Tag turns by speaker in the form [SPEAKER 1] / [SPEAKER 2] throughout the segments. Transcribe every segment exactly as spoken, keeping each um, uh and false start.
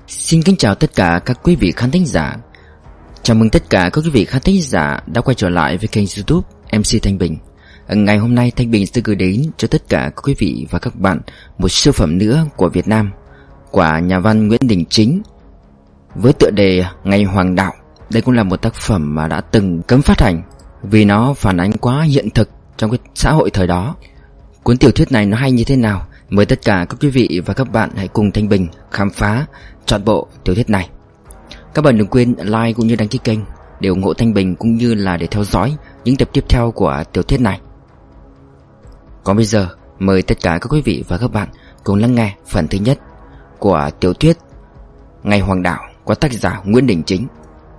[SPEAKER 1] Xin kính chào tất cả các quý vị khán thính giả. Chào mừng tất cả các quý vị khán thính giả đã quay trở lại với kênh YouTube em xê Thanh Bình. Ngày hôm nay Thanh Bình sẽ gửi đến cho tất cả các quý vị và các bạn một siêu phẩm nữa của Việt Nam, của nhà văn Nguyễn Đình Chính, với tựa đề Ngày Hoàng Đạo. Đây cũng là một tác phẩm mà đã từng cấm phát hành vì nó phản ánh quá hiện thực trong cái xã hội thời đó. Cuốn tiểu thuyết này nó hay như thế nào? Mời tất cả các quý vị và các bạn hãy cùng Thanh Bình khám phá trọn bộ tiểu thuyết này. Các bạn đừng quên like cũng như đăng ký kênh để ủng hộ Thanh Bình, cũng như là để theo dõi những tập tiếp theo của tiểu thuyết này. Còn bây giờ mời tất cả các quý vị và các bạn cùng lắng nghe phần thứ nhất của tiểu thuyết Ngày Hoàng Đạo của tác giả Nguyễn Đình Chính.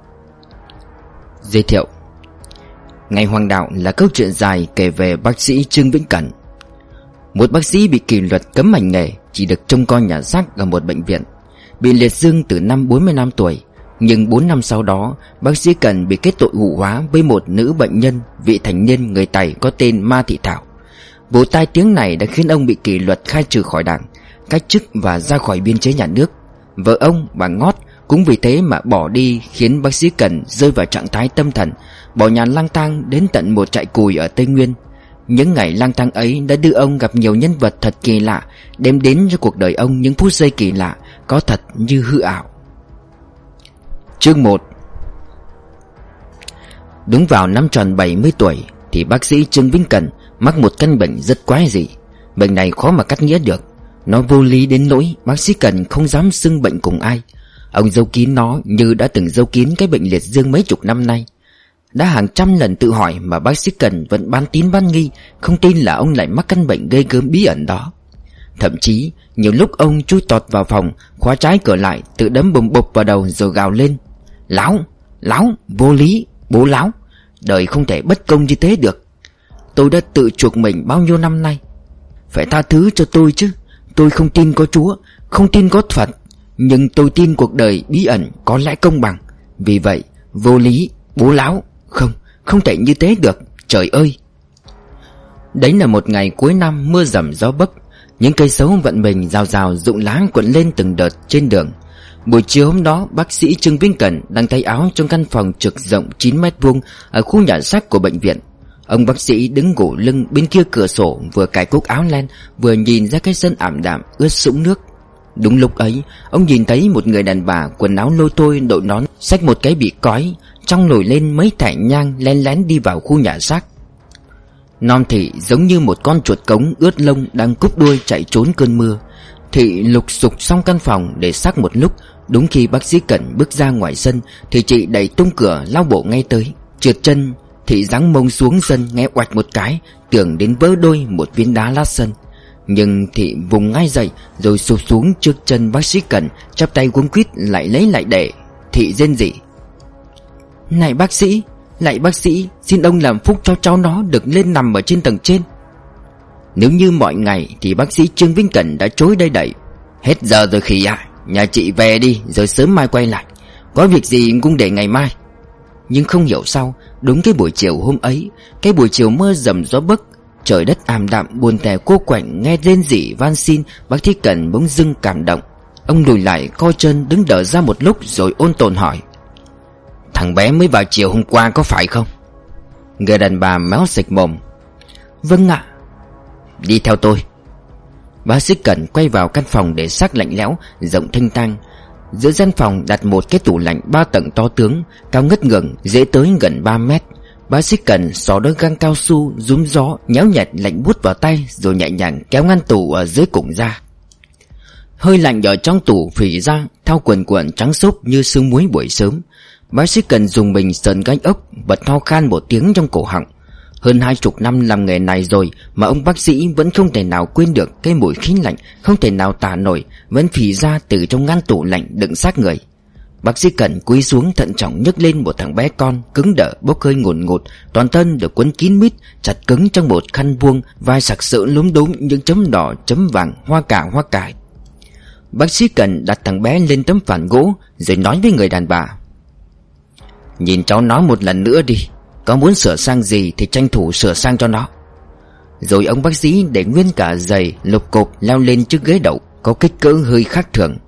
[SPEAKER 1] Giới thiệu: Ngày Hoàng Đạo là câu chuyện dài kể về bác sĩ Trương Vĩnh Cẩn, một bác sĩ bị kỷ luật cấm hành nghề, chỉ được trông coi nhà xác ở một bệnh viện, bị liệt dương từ năm bốn mươi lăm tuổi. Nhưng bốn năm sau đó, bác sĩ Cẩn bị kết tội hủ hóa với một nữ bệnh nhân vị thành niên người Tày có tên Ma Thị Thảo. Vụ tai tiếng này đã khiến ông bị kỷ luật khai trừ khỏi đảng, cách chức và ra khỏi biên chế nhà nước. Vợ ông, bà Ngót, cũng vì thế mà bỏ đi, khiến bác sĩ Cẩn rơi vào trạng thái tâm thần, bỏ nhà lang thang đến tận một trại cùi ở Tây Nguyên. Những ngày lang thang ấy đã đưa ông gặp nhiều nhân vật thật kỳ lạ, đem đến cho cuộc đời ông những phút giây kỳ lạ, có thật như hư ảo. Chương một. Đúng vào năm tròn bảy mươi tuổi thì bác sĩ Trương Vĩnh Cẩn mắc một căn bệnh rất quái dị. Bệnh này khó mà cắt nghĩa được. Nó vô lý đến nỗi bác sĩ Cẩn không dám xưng bệnh cùng ai. Ông giấu kín nó như đã từng giấu kín cái bệnh liệt dương mấy chục năm nay. Đã hàng trăm lần tự hỏi mà bác sĩ Cẩn vẫn bán tín bán nghi, không tin là ông lại mắc căn bệnh ghê gớm bí ẩn đó. Thậm chí nhiều lúc ông chui tọt vào phòng, khóa trái cửa lại, tự đấm bùm bụp vào đầu rồi gào lên: Láo, láo, vô lý, bố láo. Đời không thể bất công như thế được. Tôi đã tự chuộc mình bao nhiêu năm nay, phải tha thứ cho tôi chứ. Tôi không tin có Chúa, không tin có Phật, nhưng tôi tin cuộc đời bí ẩn có lẽ công bằng. Vì vậy, vô lý, bố láo, không, không thể như thế được. Trời ơi! Đấy là một ngày cuối năm mưa rầm gió bấc. Những cây sấu vận mình rào rào rụng lá cuộn lên từng đợt trên đường. Buổi chiều hôm đó, bác sĩ Trương Vĩnh Cẩn đang thay áo trong căn phòng trực rộng chín mét vuông ở khu nhà xác của bệnh viện. Ông bác sĩ đứng gù lưng bên kia cửa sổ, vừa cài cúc áo len, vừa nhìn ra cái sân ảm đạm ướt sũng nước. Đúng lúc ấy, ông nhìn thấy một người đàn bà quần áo lôi thôi, đội nón, xách một cái bị cói, trong nổi lên mấy thải nhang, lén lén đi vào khu nhà xác. Non Thị giống như một con chuột cống ướt lông đang cúp đuôi chạy trốn cơn mưa. Thị lục sục xong căn phòng để xác một lúc. Đúng khi bác sĩ Cẩn bước ra ngoài sân thì chị đẩy tung cửa lao bộ ngay tới. Trượt chân, Thị giáng mông xuống sân, nghe oạch một cái, tưởng đến vỡ đôi một viên đá lát sân. Nhưng Thị vùng ngay dậy rồi sụp xuống trước chân bác sĩ Cẩn, chắp tay cuống quýt lại lấy lại để. Thị rên rỉ: Này bác sĩ, lại bác sĩ, xin ông làm phúc cho cháu nó được lên nằm ở trên tầng trên. Nếu như mọi ngày thì bác sĩ Trương Vĩnh Cẩn đã chối đây đẩy: Hết giờ rồi khỉ ạ, nhà chị về đi rồi sớm mai quay lại, có việc gì cũng để ngày mai. Nhưng không hiểu sao, đúng cái buổi chiều hôm ấy, cái buổi chiều mưa rầm gió bấc, trời đất ảm đạm buồn tẻ cô quạnh, nghe rên rỉ van xin, bác sĩ Cẩn bỗng dưng cảm động. Ông lùi lại co chân đứng đỡ ra một lúc rồi ôn tồn hỏi: Thằng bé mới vào chiều hôm qua có phải không? Người đàn bà méo sạch mồm: Vâng ạ. Đi theo tôi. Bác sĩ Cẩn quay vào căn phòng để xác lạnh lẽo, rộng thênh thang. Giữa gian phòng đặt một cái tủ lạnh ba tầng to tướng, cao ngất ngưởng, dễ tới gần ba mét. Bác sĩ Cẩn xỏ đôi găng cao su rúm gió, nhéo nhẹt lạnh buốt vào tay, rồi nhẹ nhàng kéo ngăn tủ ở dưới cùng ra. Hơi lạnh ở trong tủ phỉ ra, thao quần quần trắng xốp như sương muối buổi sớm. Bác sĩ Cẩn dùng mình sờn gai ốc, bật ho khan một tiếng trong cổ họng. Hơn hai chục năm làm nghề này rồi mà ông bác sĩ vẫn không thể nào quên được cái mùi khí lạnh không thể nào tả nổi vẫn phì ra từ trong ngăn tủ lạnh đựng xác người. Bác sĩ Cẩn cúi xuống thận trọng nhấc lên một thằng bé con cứng đờ bốc hơi ngùn ngụt, toàn thân được quấn kín mít chặt cứng trong một khăn vuông, vai sặc sỡ lúm đúm những chấm đỏ chấm vàng hoa cà hoa cải. Bác sĩ Cẩn đặt thằng bé lên tấm phản gỗ rồi nói với người đàn bà: Nhìn cháu nó một lần nữa đi, có muốn sửa sang gì thì tranh thủ sửa sang cho nó. Rồi ông bác sĩ để nguyên cả giày lục cộp leo lên chiếc ghế đậu có kích cỡ hơi khác thường.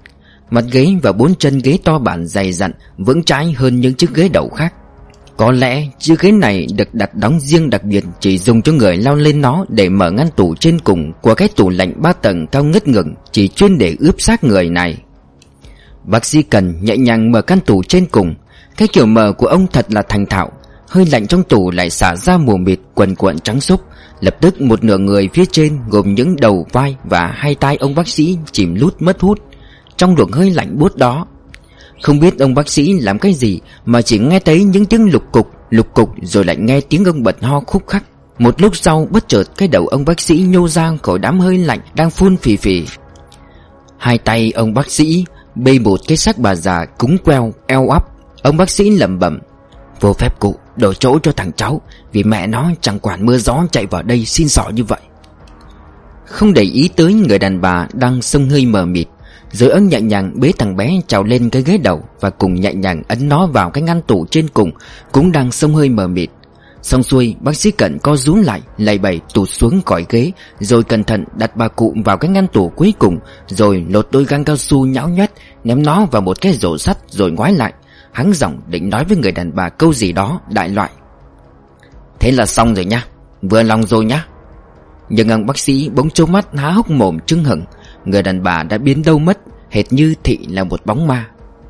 [SPEAKER 1] Mặt ghế và bốn chân ghế to bản dày dặn, vững chãi hơn những chiếc ghế đậu khác. Có lẽ chiếc ghế này được đặt đóng riêng đặc biệt, chỉ dùng cho người leo lên nó để mở ngăn tủ trên cùng của cái tủ lạnh ba tầng cao ngất ngưởng, chỉ chuyên để ướp xác người này. Bác sĩ Cần nhẹ nhàng mở căn tủ trên cùng. Cái kiểu mở của ông thật là thành thạo. Hơi lạnh trong tủ lại xả ra mù mịt quần cuộn trắng xốp. Lập tức một nửa người phía trên gồm những đầu vai và hai tay ông bác sĩ chìm lút mất hút trong luồng hơi lạnh buốt đó. Không biết ông bác sĩ làm cái gì mà chỉ nghe thấy những tiếng lục cục lục cục, rồi lại nghe tiếng ông bật ho khúc khắc. Một lúc sau bất chợt cái đầu ông bác sĩ nhô ra khỏi đám hơi lạnh đang phun phì phì. Hai tay ông bác sĩ bê một cái xác bà già cúng queo eo ắp. Ông bác sĩ lẩm bẩm: "Vô phép cụ, đổi chỗ cho thằng cháu, vì mẹ nó chẳng quản mưa gió chạy vào đây xin xỏ như vậy." Không để ý tới người đàn bà đang xông hơi mờ mịt, rồi ông nhẹ nhàng bế thằng bé trèo lên cái ghế đầu và cùng nhẹ nhàng ấn nó vào cái ngăn tủ trên cùng cũng đang xông hơi mờ mịt. Xong xuôi, bác sĩ Cận co rúm lại, lầy bầy tụt xuống khỏi ghế, rồi cẩn thận đặt bà cụ vào cái ngăn tủ cuối cùng, rồi lột đôi găng cao su nhão nhoét, ném nó vào một cái rổ sắt rồi ngoái lại, hắng giọng định nói với người đàn bà câu gì đó đại loại: "Thế là xong rồi nhá, vừa lòng rồi nhá." Nhưng ông bác sĩ bỗng trố mắt há hốc mồm chưng hửng. Người đàn bà đã biến đâu mất, hệt như thị là một bóng ma.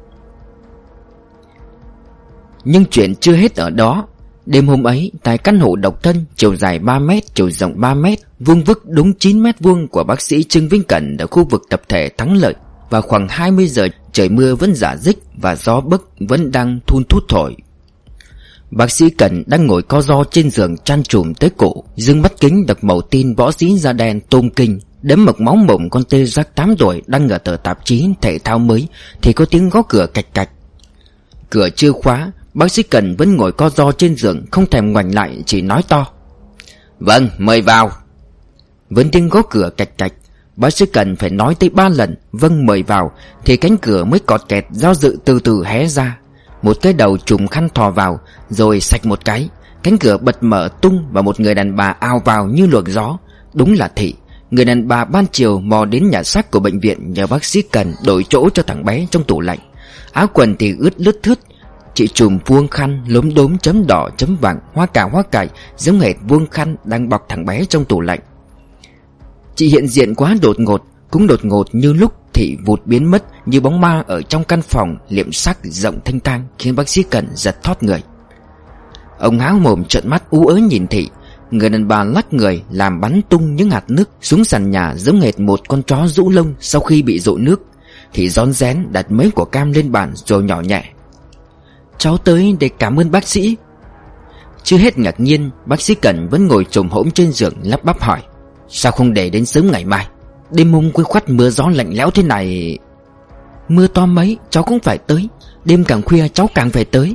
[SPEAKER 1] Nhưng chuyện chưa hết ở đó. Đêm hôm ấy, tại căn hộ độc thân chiều dài ba mét, chiều rộng ba mét, vuông vức đúng chín mét vuông của bác sĩ Trương Vĩnh Cẩn ở khu vực tập thể Thắng Lợi, và khoảng hai mươi giờ trời mưa vẫn rả rích và gió bấc vẫn đang thun thút thổi. Bác sĩ Cẩn đang ngồi co ro trên giường chăn trùm tới cổ, dương mắt kính đọc màu tin võ sĩ da đen Tôm Kinh đấm mực máu mồm con tê giác tám tuổi đăng ở tờ tạp chí thể thao mới, thì có tiếng gõ cửa cạch cạch. Cửa chưa khóa, bác sĩ Cần vẫn ngồi co ro trên giường, không thèm ngoảnh lại, chỉ nói to: "Vâng, mời vào." Vẫn tiếng gõ cửa cạch cạch. Bác sĩ Cần phải nói tới ba lần "Vâng, mời vào" thì cánh cửa mới cọt kẹt do dự từ từ hé ra. Một cái đầu trùm khăn thò vào, rồi sạch một cái, cánh cửa bật mở tung và một người đàn bà ào vào như luồng gió. Đúng là Thị, người đàn bà ban chiều mò đến nhà xác của bệnh viện nhờ bác sĩ Cần đổi chỗ cho thằng bé trong tủ lạnh. Áo quần thì ướt lướt thướt. Chị trùm vuông khăn lốm đốm chấm đỏ chấm vàng, hoa cà hoa cải, giống hệt vuông khăn đang bọc thằng bé trong tủ lạnh. Chị hiện diện quá đột ngột, cũng đột ngột như lúc Thị vụt biến mất như bóng ma ở trong căn phòng liệm sắc rộng thanh thang, khiến bác sĩ Cần giật thót người. Ông há mồm trợn mắt ú ớ nhìn Thị. Người đàn bà lắc người làm bắn tung những hạt nước xuống sàn nhà, giống hệt một con chó rũ lông sau khi bị dội nước. Thị rón rén đặt mấy quả cam lên bàn rồi nhỏ nhẹ: "Cháu tới để cảm ơn bác sĩ." Chưa hết ngạc nhiên, bác sĩ Cần vẫn ngồi chồm hổm trên giường lắp bắp hỏi: "Sao không để đến sớm ngày mai? Đêm hôm khuya khoắt mưa gió lạnh lẽo thế này." "Mưa to mấy cháu cũng phải tới, đêm càng khuya cháu càng phải tới."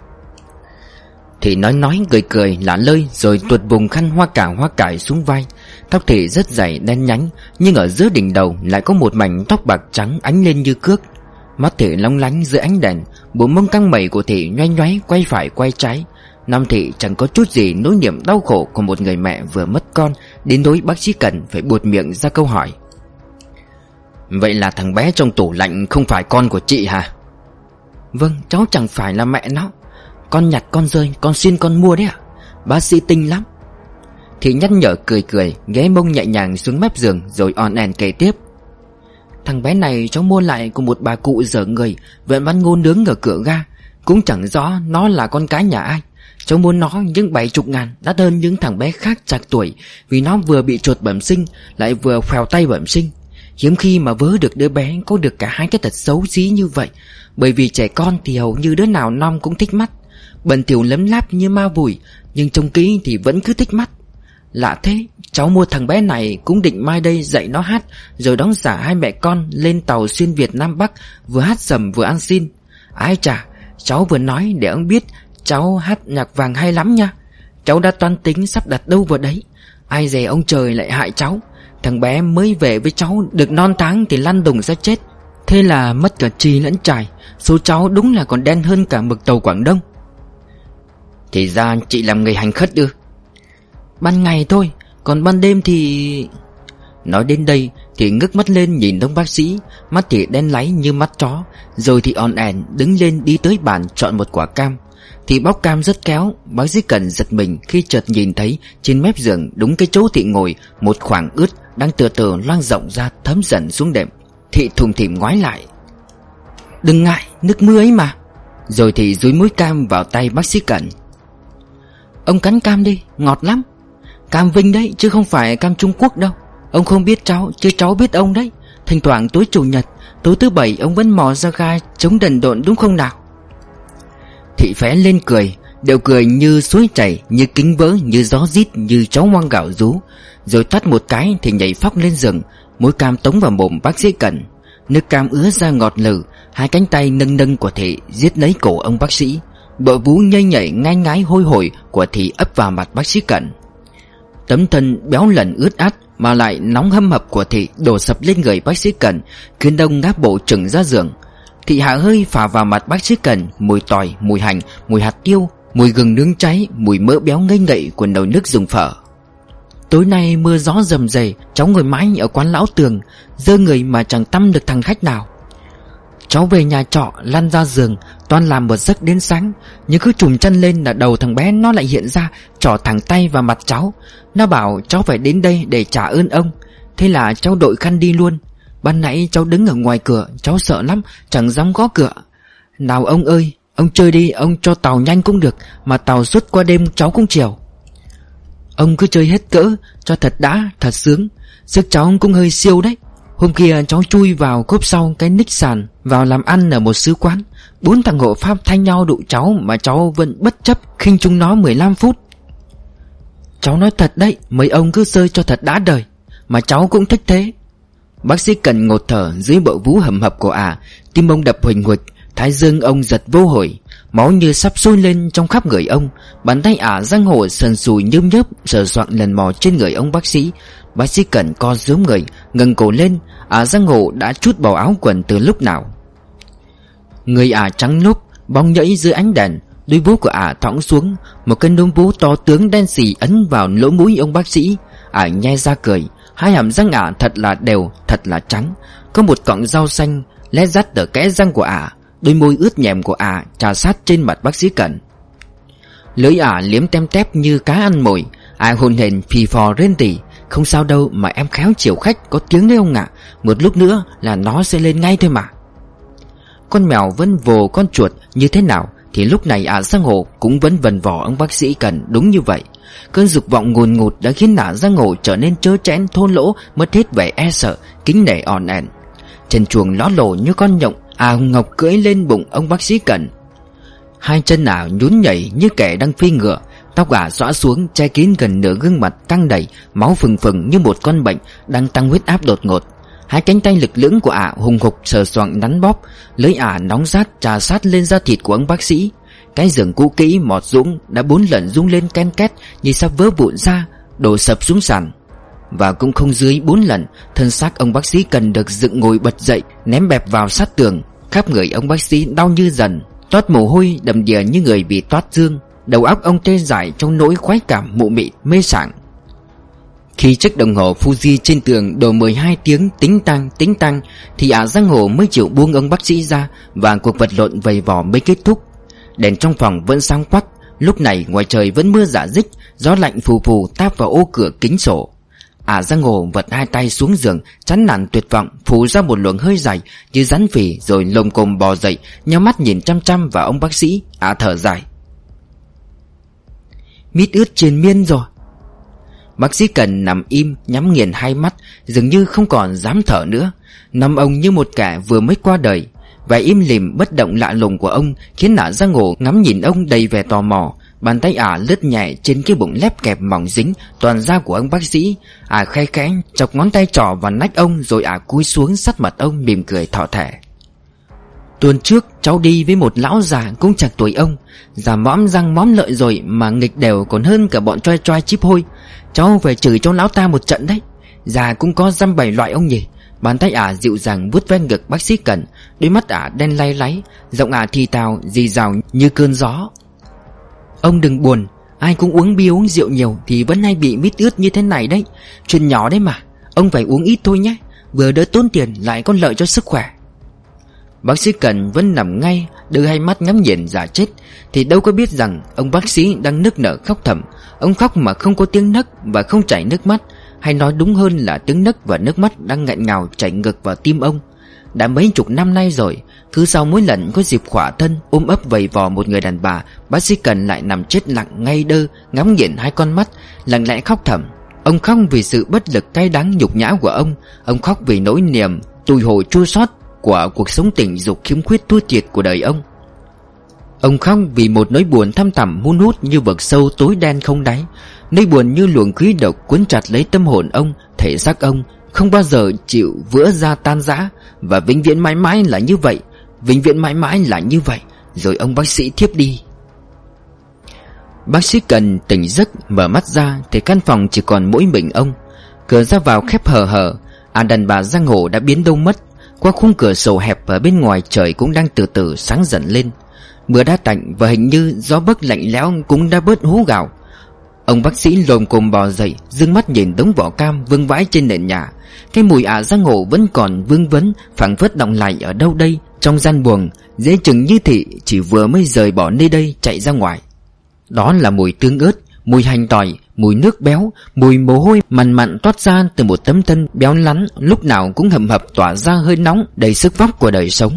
[SPEAKER 1] Thì nói nói cười cười lả lơi, rồi tuột vùng khăn hoa cà hoa cải xuống vai. Tóc thì rất dày đen nhánh, nhưng ở giữa đỉnh đầu lại có một mảnh tóc bạc trắng ánh lên như cước. Mắt Thị long lánh dưới ánh đèn. Bộ mông căng mẩy của Thị nhoay nhoáy quay phải quay trái. Nam Thị chẳng có chút gì nỗi niềm đau khổ của một người mẹ vừa mất con, đến nỗi bác sĩ Cần phải buột miệng ra câu hỏi: "Vậy là thằng bé trong tủ lạnh không phải con của chị hả?" "Vâng, cháu chẳng phải là mẹ nó. Con nhặt con rơi, con xin con mua đấy ạ. Bác sĩ tinh lắm." Thị nhắc nhở cười cười, ghé mông nhẹ nhàng xuống mép giường, rồi on en kể tiếp: "Thằng bé này cháu mua lại của một bà cụ dở người vẫn bán ngô nướng ở cửa ga. Cũng chẳng rõ nó là con cái nhà ai. Cháu mua nó những bảy chục ngàn, đắt hơn những thằng bé khác chạc tuổi, vì nó vừa bị chuột bẩm sinh, lại vừa phèo tay bẩm sinh. Hiếm khi mà vớ được đứa bé có được cả hai cái tật xấu xí như vậy. Bởi vì trẻ con thì hầu như đứa nào non cũng thích mắt, bẩn thỉu lấm láp như ma vùi, nhưng trông kỹ thì vẫn cứ thích mắt. Lạ thế, cháu mua thằng bé này cũng định mai đây dạy nó hát, rồi đóng giả hai mẹ con lên tàu xuyên Việt Nam Bắc, vừa hát sầm vừa ăn xin. Ai chà, cháu vừa nói để ông biết cháu hát nhạc vàng hay lắm nha. Cháu đã toan tính sắp đặt đâu vào đấy. Ai dè ông trời lại hại cháu. Thằng bé mới về với cháu được non tháng thì lăn đùng ra chết. Thế là mất cả trì lẫn trải. Số cháu đúng là còn đen hơn cả mực tàu Quảng Đông." "Thì ra chị làm người hành khất ư?" "Ban ngày thôi, còn ban đêm thì..." Nói đến đây thì ngước mắt lên nhìn ông bác sĩ, mắt thì đen láy như mắt chó. Rồi thì on ẻn đứng lên đi tới bàn chọn một quả cam. Thì bóc cam rất kéo. Bác sĩ Cần giật mình khi chợt nhìn thấy trên mép giường đúng cái chỗ Thị ngồi, một khoảng ướt đang từ từ loang rộng ra thấm dần xuống đệm. Thị thùm thỉm ngoái lại. Đừng ngại, nước mưa ấy mà. Rồi thì dúi muối cam vào tay bác sĩ Cần. Ông cắn cam đi, ngọt lắm. Cam Vinh đấy chứ không phải cam Trung Quốc đâu. Ông không biết cháu chứ cháu biết ông đấy. Thỉnh thoảng tối chủ nhật, tối thứ bảy ông vẫn mò ra ga chống đần độn đúng không nào? Thị phé lên cười, đều cười như suối chảy, như kính vỡ, như gió rít, như chó ngoan gạo rú. Rồi tắt một cái thì nhảy phóc lên giường, muối cam tống vào mồm bác sĩ Cần. Nước cam ứa ra ngọt lừ. Hai cánh tay nâng nâng của Thị giết lấy cổ ông bác sĩ. Bộ vú nhây nhảy ngai ngái hôi hổi của Thị ấp vào mặt bác sĩ Cần. Tấm thân béo lần ướt át mà lại nóng hâm hập của Thị đổ sập lên người bác sĩ Cần, khiến ông ngáp bộ chừng ra giường. Thị hạ hơi phả vào mặt bác sĩ Cần mùi tỏi, mùi hành, mùi hạt tiêu, mùi gừng nướng cháy, mùi mỡ béo ngây ngậy của nồi nước dùng phở. Tối nay mưa gió rầm rề, cháu ngồi mãi ở quán lão Tường, dơ người mà chẳng tăm được thằng khách nào. Cháu về nhà trọ lăn ra giường, toan làm một giấc đến sáng, nhưng cứ trùm chân lên là đầu thằng bé nó lại hiện ra, trỏ thẳng tay vào mặt cháu. Nó bảo cháu phải đến đây để trả ơn ông. Thế là cháu đội khăn đi luôn. Ban nãy cháu đứng ở ngoài cửa, cháu sợ lắm, chẳng dám gõ cửa. Nào ông ơi, ông chơi đi, ông cho tàu nhanh cũng được, mà tàu suốt qua đêm cháu cũng chiều. Ông cứ chơi hết cỡ, cho thật đã, thật sướng. Sức cháu cũng hơi siêu đấy. Hôm kia cháu chui vào cốp sau cái nick sàn, vào làm ăn ở một sứ quán. Bốn thằng hộ Pháp thay nhau đụ cháu mà cháu vẫn bất chấp khinh chúng nó mười lăm phút. Cháu nói thật đấy, mấy ông cứ chơi cho thật đã đời. Mà cháu cũng thích thế. Bác sĩ Cần ngột thở dưới bộ vú hầm hập của ả, tim ông đập huỳnh huỳnh, thái dương ông giật vô hồi, máu như sắp sôi lên trong khắp người ông. Bàn tay ả răng hổ sần sùi nhớm nhớp sờ soạng lần mò trên người ông bác sĩ. Bác sĩ Cần co rúm người, ngẩng cổ lên, ả răng hổ đã trút bỏ áo quần từ lúc nào. Người ả trắng núc, bóng nhẫy dưới ánh đèn, đôi vú của ả thõng xuống, một cái núm vú to tướng đen xì ấn vào lỗ mũi ông bác sĩ. Ả nhe ra cười, hai hàm răng ả thật là đều, thật là trắng, có một cọng rau xanh lét rắt ở kẽ răng của ả. Đôi môi ướt nhèm của ả trà sát trên mặt bác sĩ Cần. Lưỡi ả liếm tem tép như cá ăn mồi. Ả hồn hển phì phò rên tỉ. Không sao đâu mà em khéo chiều khách, có tiếng đấy ông ạ. Một lúc nữa là nó sẽ lên ngay thôi mà. Con mèo vẫn vồ con chuột như thế nào thì lúc này ả giang hồ cũng vẫn vần vò ông bác sĩ Cần đúng như vậy. Cơn dục vọng ngùn ngụt đã khiến ả giang hồ trở nên trơ trẽn thô lỗ, mất hết vẻ e sợ, kính nể òn ẻn. Chân chuồng ló lồ như con nhộng, ả hùng ngọc cưỡi lên bụng ông bác sĩ Cần. Hai chân ả nhún nhảy như kẻ đang phi ngựa, tóc ả xõa xuống che kín gần nửa gương mặt căng đầy, máu phừng phừng như một con bệnh đang tăng huyết áp đột ngột. Hai cánh tay lực lưỡng của ả hùng hục sờ soạng nắn bóp, lưỡi ả nóng rát trà sát lên da thịt của ông bác sĩ. Cái giường cũ kỹ mọt dũng đã bốn lần rung lên ken két như sắp vỡ vụn ra, đổ sập xuống sàn. Và cũng không dưới bốn lần, thân xác ông bác sĩ Cần được dựng ngồi bật dậy, ném bẹp vào sát tường. Khắp người ông bác sĩ đau như dần, toát mồ hôi đầm đìa như người bị toát dương. Đầu óc ông tê dại trong nỗi khoái cảm mụ mị mê sảng. Khi chiếc đồng hồ Fuji trên tường đổ mười hai tiếng tính tăng tính tăng thì ả giang hồ mới chịu buông ông bác sĩ ra, và cuộc vật lộn vầy vò mới kết thúc. Đèn trong phòng vẫn sáng quắc. Lúc này ngoài trời vẫn mưa rả rích, gió lạnh phù phù táp vào ô cửa kính sổ. Ả giang hồ vật hai tay xuống giường, chán nản tuyệt vọng, phù ra một luồng hơi dài như rắn phì, rồi lồm cồm bò dậy, nhắm mắt nhìn chăm chăm vào ông bác sĩ. Ả thở dài. Mít ướt triền miên rồi. Bác sĩ Cần nằm im, nhắm nghiền hai mắt, dường như không còn dám thở nữa. Nằm ông như một kẻ vừa mới qua đời. Vẻ im lìm bất động lạ lùng của ông khiến ả giang hồ ngắm nhìn ông đầy vẻ tò mò. Bàn tay ả lướt nhẹ trên cái bụng lép kẹp mỏng dính toàn da của ông bác sĩ. Ả khe khẽ chọc ngón tay trỏ vào nách ông, rồi ả cúi xuống sát mặt ông mỉm cười thỏ thẻ. Tuần trước cháu đi với một lão già cũng chạc tuổi ông, già mõm răng mõm lợi rồi mà nghịch đều còn hơn cả bọn choai choai chíp hôi. Cháu phải chửi cho lão ta một trận đấy. Già cũng có dăm bảy loại ông nhỉ. Bàn tay ả dịu dàng vuốt ven ngực bác sĩ Cần, đôi mắt ả đen lay láy, giọng ả thì thào rì rào như cơn gió. Ông đừng buồn, ai cũng uống bia uống rượu nhiều thì vẫn hay bị mít ướt như thế này đấy. Chuyện nhỏ đấy mà, ông phải uống ít thôi nhé. vừa đỡ tốn tiền lại có lợi cho sức khỏe. Bác sĩ Cần vẫn nằm ngay, đưa hai mắt ngắm nhìn giả chết, thì đâu có biết rằng ông bác sĩ đang nức nở khóc thầm. Ông khóc mà không có tiếng nấc và không chảy nước mắt, hay nói đúng hơn là tiếng nấc và nước mắt đang nghẹn ngào chảy ngược vào tim ông. Đã mấy chục năm nay rồi, cứ sau mỗi lần có dịp khỏa thân ôm ấp vầy vò một người đàn bà, bác sĩ Cần lại nằm chết lặng ngay đơ, ngắm nhìn hai con mắt, lặng lẽ khóc thầm. Ông khóc vì sự bất lực cay đắng nhục nhã của ông. Ông khóc vì nỗi niềm tủi hổ chua xót của cuộc sống tình dục khiếm khuyết thua thiệt của đời ông. Ông khóc vì một nỗi buồn thăm thẳm hun hút như vực sâu tối đen không đáy. Nỗi buồn như luồng khí độc cuốn chặt lấy tâm hồn ông, thể xác ông, không bao giờ chịu vỡ ra tan rã. Và vĩnh viễn mãi mãi là như vậy, vĩnh viễn mãi mãi là như vậy. Rồi ông bác sĩ thiếp đi. Bác sĩ Cần tỉnh giấc, mở mắt ra thì căn phòng chỉ còn mỗi mình ông. Cửa ra vào khép hờ hờ. À, đàn bà giang hồ đã biến đâu mất. Qua khung cửa sổ hẹp ở bên ngoài, trời cũng đang từ từ sáng dần lên. Mưa đã tạnh và hình như gió bấc lạnh lẽo cũng đã bớt hú gào. Ông bác sĩ lồm cồm bò dậy, dương mắt nhìn đống vỏ cam vương vãi trên nền nhà. Cái mùi ả giang hồ vẫn còn vương vấn, phảng phất đọng lại ở đâu đây trong gian buồng, dễ chừng như thị chỉ vừa mới rời bỏ nơi đây chạy ra ngoài. Đó là mùi tương ớt, mùi hành tỏi, mùi nước béo, mùi mồ hôi mằn mặn toát ra từ một tấm thân béo lắn, lúc nào cũng hầm hập tỏa ra hơi nóng đầy sức vóc của đời sống.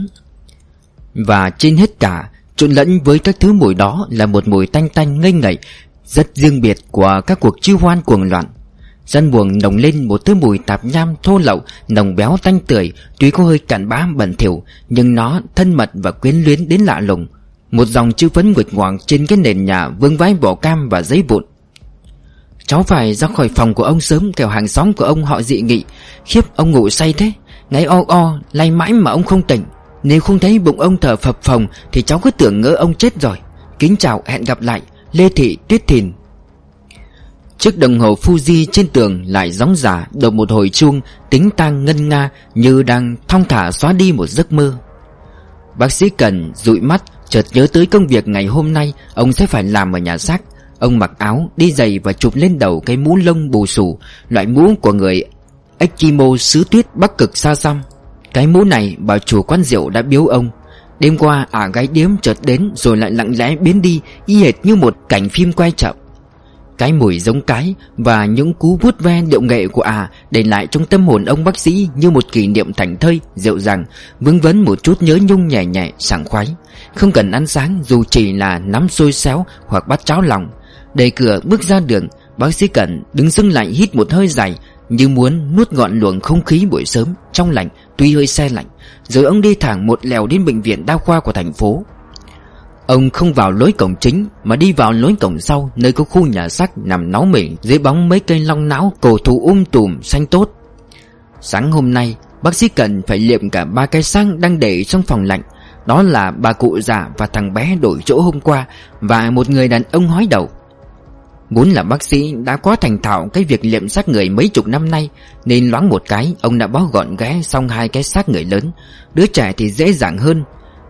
[SPEAKER 1] Và trên hết cả, trộn lẫn với các thứ mùi đó là một mùi tanh tanh ngây ngậy, rất riêng biệt của các cuộc chiêu hoan cuồng loạn. Gian buồng nồng lên một thứ mùi tạp nham thô lậu, nồng béo tanh tưởi, tuy có hơi cặn bã bẩn thỉu, nhưng nó thân mật và quyến luyến đến lạ lùng. Một dòng chữ phấn nguệch ngoạc trên cái nền nhà vương vãi vỏ cam và giấy vụn. Cháu phải ra khỏi phòng của ông sớm, kẻo hàng xóm của ông họ dị nghị. Khiếp, ông ngủ say thế, ngáy o o, lay mãi mà ông không tỉnh. Nếu không thấy bụng ông thở phập phồng thì cháu cứ tưởng ngỡ ông chết rồi. Kính chào, hẹn gặp lại, Lê Thị Tuyết Thìn. Chiếc đồng hồ Fuji trên tường lại gióng giả đổ một hồi chuông tính tang ngân nga, như đang thong thả xóa đi một giấc mơ. Bác sĩ Cần dụi mắt, chợt nhớ tới công việc ngày hôm nay ông sẽ phải làm ở nhà xác. Ông mặc áo, đi giày và chụp lên đầu cái mũ lông bù xù, loại mũ của người Eskimo xứ tuyết Bắc Cực xa xăm. Cái mũ này bà chủ quán rượu đã biếu ông. Đêm qua ả gái điếm chợt đến rồi lại lặng lẽ biến đi, y hệt như một cảnh phim quay chậm. Cái mùi giống cái và những cú vuốt ve điệu nghệ của ả để lại trong tâm hồn ông bác sĩ như một kỷ niệm thảnh thơi, dịu dàng, vương vấn một chút nhớ nhung nhẹ nhẹ, sảng khoái. Không cần ăn sáng, dù chỉ là nắm xôi xéo hoặc bát cháo lòng. Đẩy cửa bước ra đường, bác sĩ Cẩn đứng dưng lại hít một hơi dài, như muốn nuốt gọn luồng không khí buổi sớm trong lành tuy hơi se lạnh. Rồi ông đi thẳng một lèo đến bệnh viện đa khoa của thành phố. Ông không vào lối cổng chính mà đi vào lối cổng sau, nơi có khu nhà xác nằm náu mỉ dưới bóng mấy cây long não cổ thụ um tùm xanh tốt. Sáng hôm nay, bác sĩ Cẩn phải liệm cả ba cái xác đang để trong phòng lạnh. Đó là bà cụ già và thằng bé đổi chỗ hôm qua, và một người đàn ông hói đầu. Vốn là bác sĩ đã quá thành thạo cái việc liệm xác người mấy chục năm nay, nên loáng một cái ông đã bó gọn ghẽ xong hai cái xác người lớn. Đứa trẻ thì dễ dàng hơn.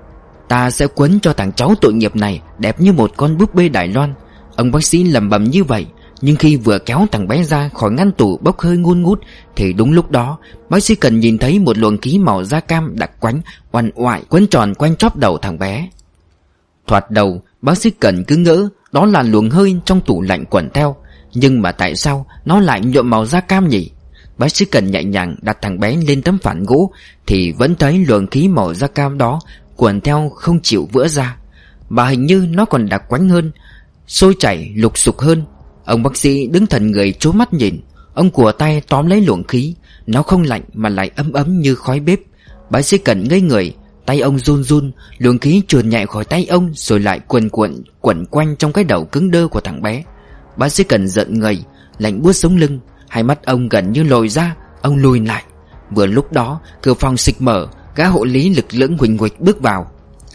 [SPEAKER 1] Ta sẽ quấn cho thằng cháu tội nghiệp này đẹp như một con búp bê Đài Loan. Ông bác sĩ lẩm bẩm như vậy. Nhưng khi vừa kéo thằng bé ra khỏi ngăn tủ bốc hơi ngun ngút, thì đúng lúc đó bác sĩ Cần nhìn thấy một luồng khí màu da cam đặc quánh oằn oại quấn tròn quanh chóp đầu thằng bé. Thoạt đầu bác sĩ Cần cứ ngỡ đó là luồng hơi trong tủ lạnh quẩn theo. Nhưng mà tại sao nó lại nhuộm màu da cam nhỉ? Bác sĩ Cần nhẹ nhàng đặt thằng bé lên tấm phản gỗ, thì vẫn thấy luồng khí màu da cam đó quẩn theo không chịu vỡ ra. Và hình như nó còn đặc quánh hơn, sôi chảy lục sục hơn. Ông bác sĩ đứng thần người trố mắt nhìn. Ông của tay tóm lấy luồng khí. Nó không lạnh mà lại ấm ấm như khói bếp. Bác sĩ Cần ngây người. Tay ông run run, luồng khí trườn nhẹ khỏi tay ông rồi lại quần cuộn quẩn quanh trong cái đầu cứng đơ của thằng bé. Bác sĩ Cần giận người, lạnh buốt sống lưng. Hai mắt ông gần như lồi ra. Ông lùi lại. Vừa lúc đó cửa phòng xịch mở, gã hộ lý lực lưỡng huỳnh huỳnh bước vào.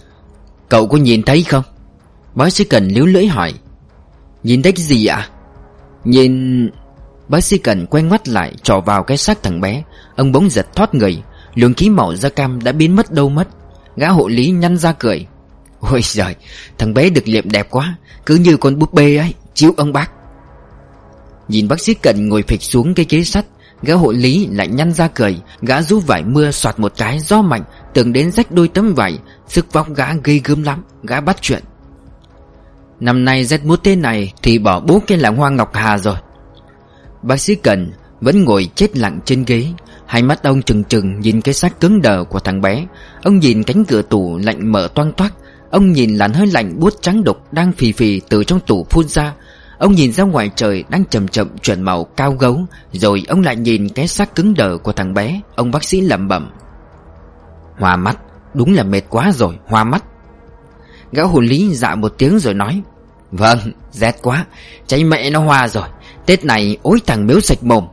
[SPEAKER 1] Cậu có nhìn thấy không? Bác sĩ Cần líu lưỡi hỏi. Nhìn thấy cái gì ạ? Nhìn... Bác sĩ Cần quay ngoắt lại trỏ vào cái xác thằng bé. Ông bỗng giật thoát người. Luồng khí màu da cam đã biến mất đâu mất. Gã hộ lý nhăn ra cười. Ôi giời, thằng bé được liệm đẹp quá, cứ như con búp bê ấy. Chiếu ông bác. Nhìn bác sĩ Cần ngồi phịch xuống cái ghế sắt, Gã hộ lý lại nhăn ra cười. Gã rú vải mưa soạt một cái, gió mạnh tưởng đến rách đôi tấm vải. Sức vóc gã ghê gớm lắm. Gã bắt chuyện: năm nay rét múa tên này thì bỏ bố cái làng Hoa Ngọc Hà rồi. Bác sĩ Cần vẫn ngồi chết lặng trên ghế. Hai mắt ông trừng trừng nhìn cái xác cứng đờ của thằng bé. Ông nhìn cánh cửa tủ lạnh mở toang toác. Ông nhìn làn hơi lạnh buốt trắng đục đang phì phì từ trong tủ phun ra. Ông nhìn ra ngoài trời đang chậm chậm chuyển màu cao gấu. Rồi ông lại nhìn cái xác cứng đờ của thằng bé. Ông bác sĩ lẩm bẩm: hoa mắt, đúng là mệt quá rồi, hoa mắt. Gã hộ lý dạ một tiếng rồi nói: vâng, rét quá, cháy mẹ nó hoa rồi. Tết này ối thằng Miếu sạch mồm.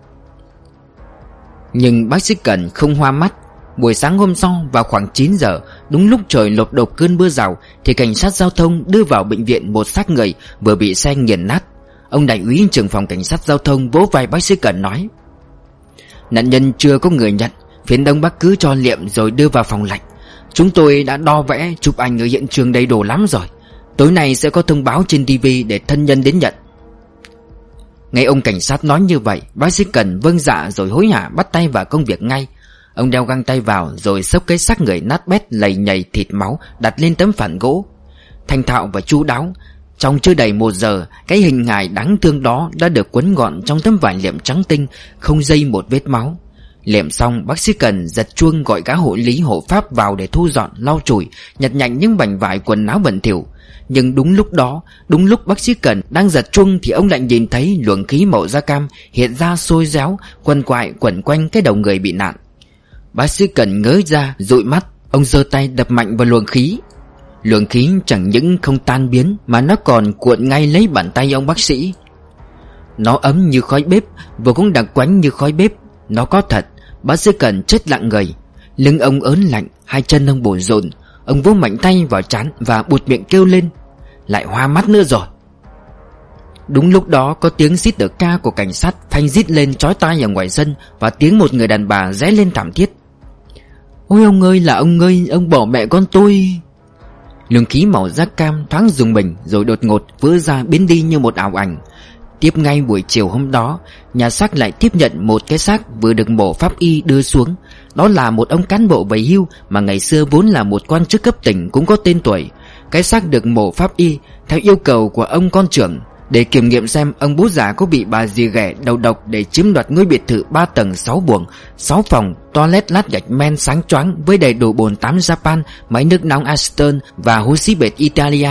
[SPEAKER 1] Nhưng bác sĩ Cần không hoa mắt. Buổi sáng hôm sau vào khoảng chín giờ, đúng lúc trời lộp đột cơn mưa rào, thì cảnh sát giao thông đưa vào bệnh viện một xác người vừa bị xe nghiền nát. Ông đại úy trưởng phòng cảnh sát giao thông vỗ vai bác sĩ Cần nói: nạn nhân chưa có người nhận, phiến đông bác cứ cho liệm rồi đưa vào phòng lạnh. Chúng tôi đã đo vẽ chụp ảnh ở hiện trường đầy đủ lắm rồi. Tối nay sẽ có thông báo trên ti vi để thân nhân đến nhận. Nghe ông cảnh sát nói như vậy, bác sĩ Cần vâng dạ rồi hối hả bắt tay vào công việc ngay. Ông đeo găng tay vào rồi xốc cái xác người nát bét lầy nhầy thịt máu đặt lên tấm phản gỗ. Thành thạo và chu đáo, trong chưa đầy một giờ, cái hình hài đáng thương đó đã được quấn gọn trong tấm vải liệm trắng tinh, không dây một vết máu. Liệm xong, bác sĩ Cần giật chuông gọi gã hộ lý hộ pháp vào để thu dọn, lau chùi, nhặt nhạnh những mảnh vải quần áo bẩn thỉu. Nhưng đúng lúc đó, đúng lúc bác sĩ Cần đang giật chuông thì ông lại nhìn thấy luồng khí màu da cam hiện ra sôi réo, quằn quại quẩn quanh cái đầu người bị nạn. Bác sĩ Cần ngớ ra, dụi mắt, ông giơ tay đập mạnh vào luồng khí. Luồng khí chẳng những không tan biến mà nó còn cuộn ngay lấy bàn tay ông bác sĩ. Nó ấm như khói bếp, vừa cũng đặc quánh như khói bếp. Nó có thật. Bác sĩ Cần chết lặng người. Lưng ông ớn lạnh, hai chân ông bủn rộn. Ông vỗ mạnh tay vào trán và buột miệng kêu lên: lại hoa mắt nữa rồi. Đúng lúc đó có tiếng rít đỡ ca của cảnh sát phanh rít lên chói tai ở ngoài sân, và tiếng một người đàn bà rẽ lên thảm thiết: ôi ông ơi, là ông ơi, ông bỏ mẹ con tôi. Luồng khí màu da cam thoáng rùng mình rồi đột ngột vỡ ra biến đi như một ảo ảnh. Tiếp ngay buổi chiều hôm đó, nhà xác lại tiếp nhận một cái xác vừa được mổ pháp y đưa xuống. Đó là một ông cán bộ về hưu mà ngày xưa vốn là một quan chức cấp tỉnh cũng có tên tuổi. Cái xác được mổ pháp y theo yêu cầu của ông con trưởng, để kiểm nghiệm xem ông bố già có bị bà dì ghẻ đầu độc để chiếm đoạt ngôi biệt thự ba tầng sáu buồng, sáu phòng, toilet lát gạch men sáng choáng với đầy đủ bồn tắm Japan, máy nước nóng Aston và hút xí bệt Italia.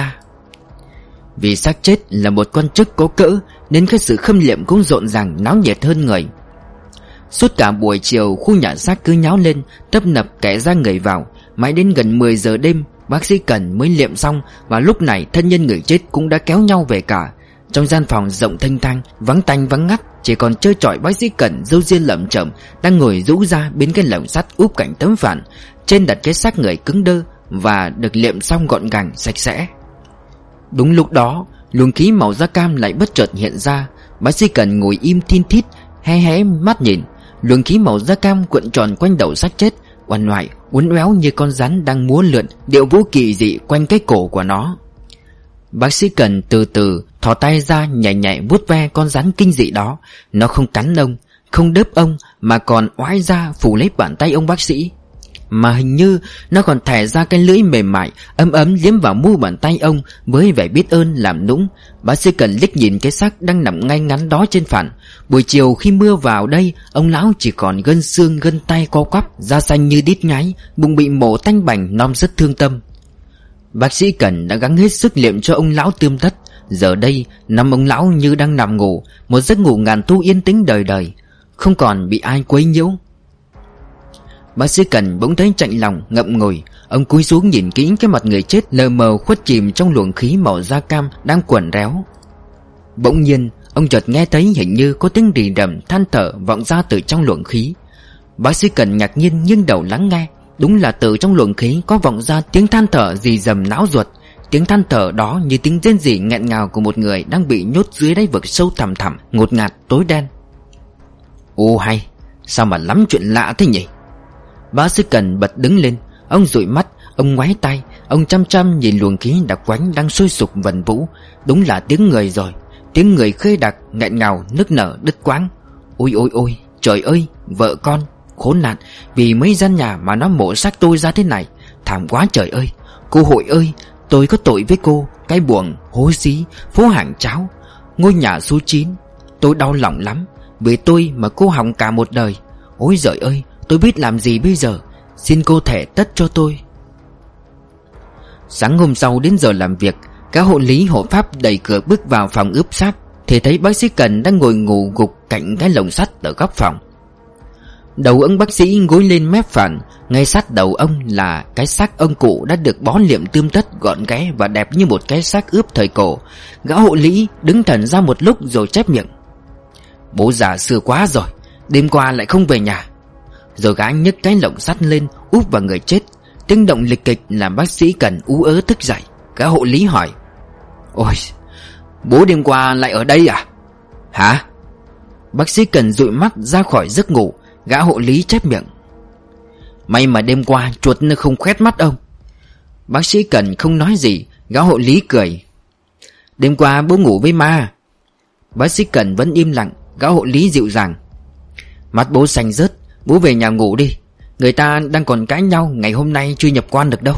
[SPEAKER 1] Vì xác chết là một quan chức có cỡ nên cái sự khâm liệm cũng rộn ràng náo nhiệt hơn người. Suốt cả buổi chiều, khu nhà xác cứ nháo lên, tấp nập kẻ ra người vào. Mãi đến gần mười giờ đêm, bác sĩ Cần mới liệm xong, và lúc này thân nhân người chết cũng đã kéo nhau về cả. Trong gian phòng rộng thênh thang, vắng tanh vắng ngắt, chỉ còn trơ trọi bác sĩ Cần râu ria lởm chởm đang ngồi rũ ra bên cái lồng sắt úp cạnh tấm phản, trên đặt cái xác người cứng đơ và được liệm xong gọn gàng sạch sẽ. Đúng lúc đó, luồng khí màu da cam lại bất chợt hiện ra. Bác sĩ Cần ngồi im thin thít, hé hé mắt nhìn. Luồng khí màu da cam cuộn tròn quanh đầu xác chết, oằn oại uốn éo như con rắn đang múa lượn điệu vũ kỳ dị quanh cái cổ của nó. Bác sĩ Cần từ từ thò tay ra nhẹ nhẹ vuốt ve con rắn kinh dị đó. Nó không cắn ông, không đớp ông, mà còn oái ra phủ lấy bàn tay ông bác sĩ. Mà hình như nó còn thẻ ra cái lưỡi mềm mại ấm ấm liếm vào mu bàn tay ông với vẻ biết ơn làm nũng. Bác sĩ Cần liếc nhìn cái xác đang nằm ngay ngắn đó trên phản. Buổi chiều khi mưa vào đây, ông lão chỉ còn gân xương gân tay co quắp, da xanh như đít nhái, bụng bị mổ tanh bành, nom rất thương tâm. Bác sĩ Cần đã gắng hết sức liệm cho ông lão tươm tất. Giờ đây nằm ông lão như đang nằm ngủ, một giấc ngủ ngàn thu yên tĩnh đời đời, không còn bị ai quấy nhiễu. Bác sĩ Cần bỗng thấy chạnh lòng ngậm ngùi. Ông cúi xuống nhìn kỹ cái mặt người chết lờ mờ khuất chìm trong luồng khí màu da cam đang quẩn réo. Bỗng nhiên ông chợt nghe thấy hình như có tiếng rì rầm than thở vọng ra từ trong luồng khí. Bác sĩ Cần ngạc nhiên nghiêng đầu lắng nghe. Đúng là từ trong luồng khí có vọng ra tiếng than thở rì rầm não ruột. Tiếng than thở đó như tiếng rên rỉ nghẹn ngào của một người đang bị nhốt dưới đáy vực sâu thẳm thẳm, ngột ngạt tối đen. Ô hay, sao mà lắm chuyện lạ thế nhỉ? Bác sĩ Cần bật đứng lên. Ông dụi mắt, ông ngoái tay, ông chăm chăm nhìn luồng khí đặc quánh đang sôi sục vần vũ. Đúng là tiếng người rồi, tiếng người khê đặc, nghẹn ngào, nức nở, đứt quãng. Ôi ôi ôi, trời ơi, vợ con, khốn nạn, vì mấy gian nhà mà nó mổ xác tôi ra thế này. Thảm quá trời ơi. Cô Hội ơi, tôi có tội với cô. Cái buồng, hố xí, phố hàng cháo, ngôi nhà số chín. Tôi đau lòng lắm. Vì tôi mà cô hỏng cả một đời. Ôi giời ơi, tôi biết làm gì bây giờ. Xin cô thẻ tất cho tôi. Sáng hôm sau đến giờ làm việc, các hộ lý hộ pháp đẩy cửa bước vào phòng ướp xác thì thấy bác sĩ Cần đang ngồi ngủ gục cạnh cái lồng sắt ở góc phòng. Đầu ông bác sĩ gối lên mép phản, ngay sát đầu ông là cái xác ông cụ đã được bó liệm tươm tất gọn ghẽ và đẹp như một cái xác ướp thời cổ. Gã hộ lý đứng thần ra một lúc rồi chép miệng: Bố già xưa quá rồi, đêm qua lại không về nhà. Rồi gã nhấc cái lồng sắt lên úp vào người chết. Tiếng động lịch kịch làm bác sĩ Cần ú ớ thức dậy. Gã hộ lý hỏi: Ôi, bố đêm qua lại ở đây à? Hả? Bác sĩ Cần dụi mắt ra khỏi giấc ngủ. Gã hộ lý chép miệng: May mà đêm qua chuột nó không khoét mắt ông. Bác sĩ Cần không nói gì. Gã hộ lý cười: Đêm qua bố ngủ với ma. Bác sĩ Cần vẫn im lặng. Gã hộ lý dịu dàng: Mắt bố xanh rớt, bố về nhà ngủ đi. Người ta đang còn cãi nhau, ngày hôm nay chưa nhập quan được đâu.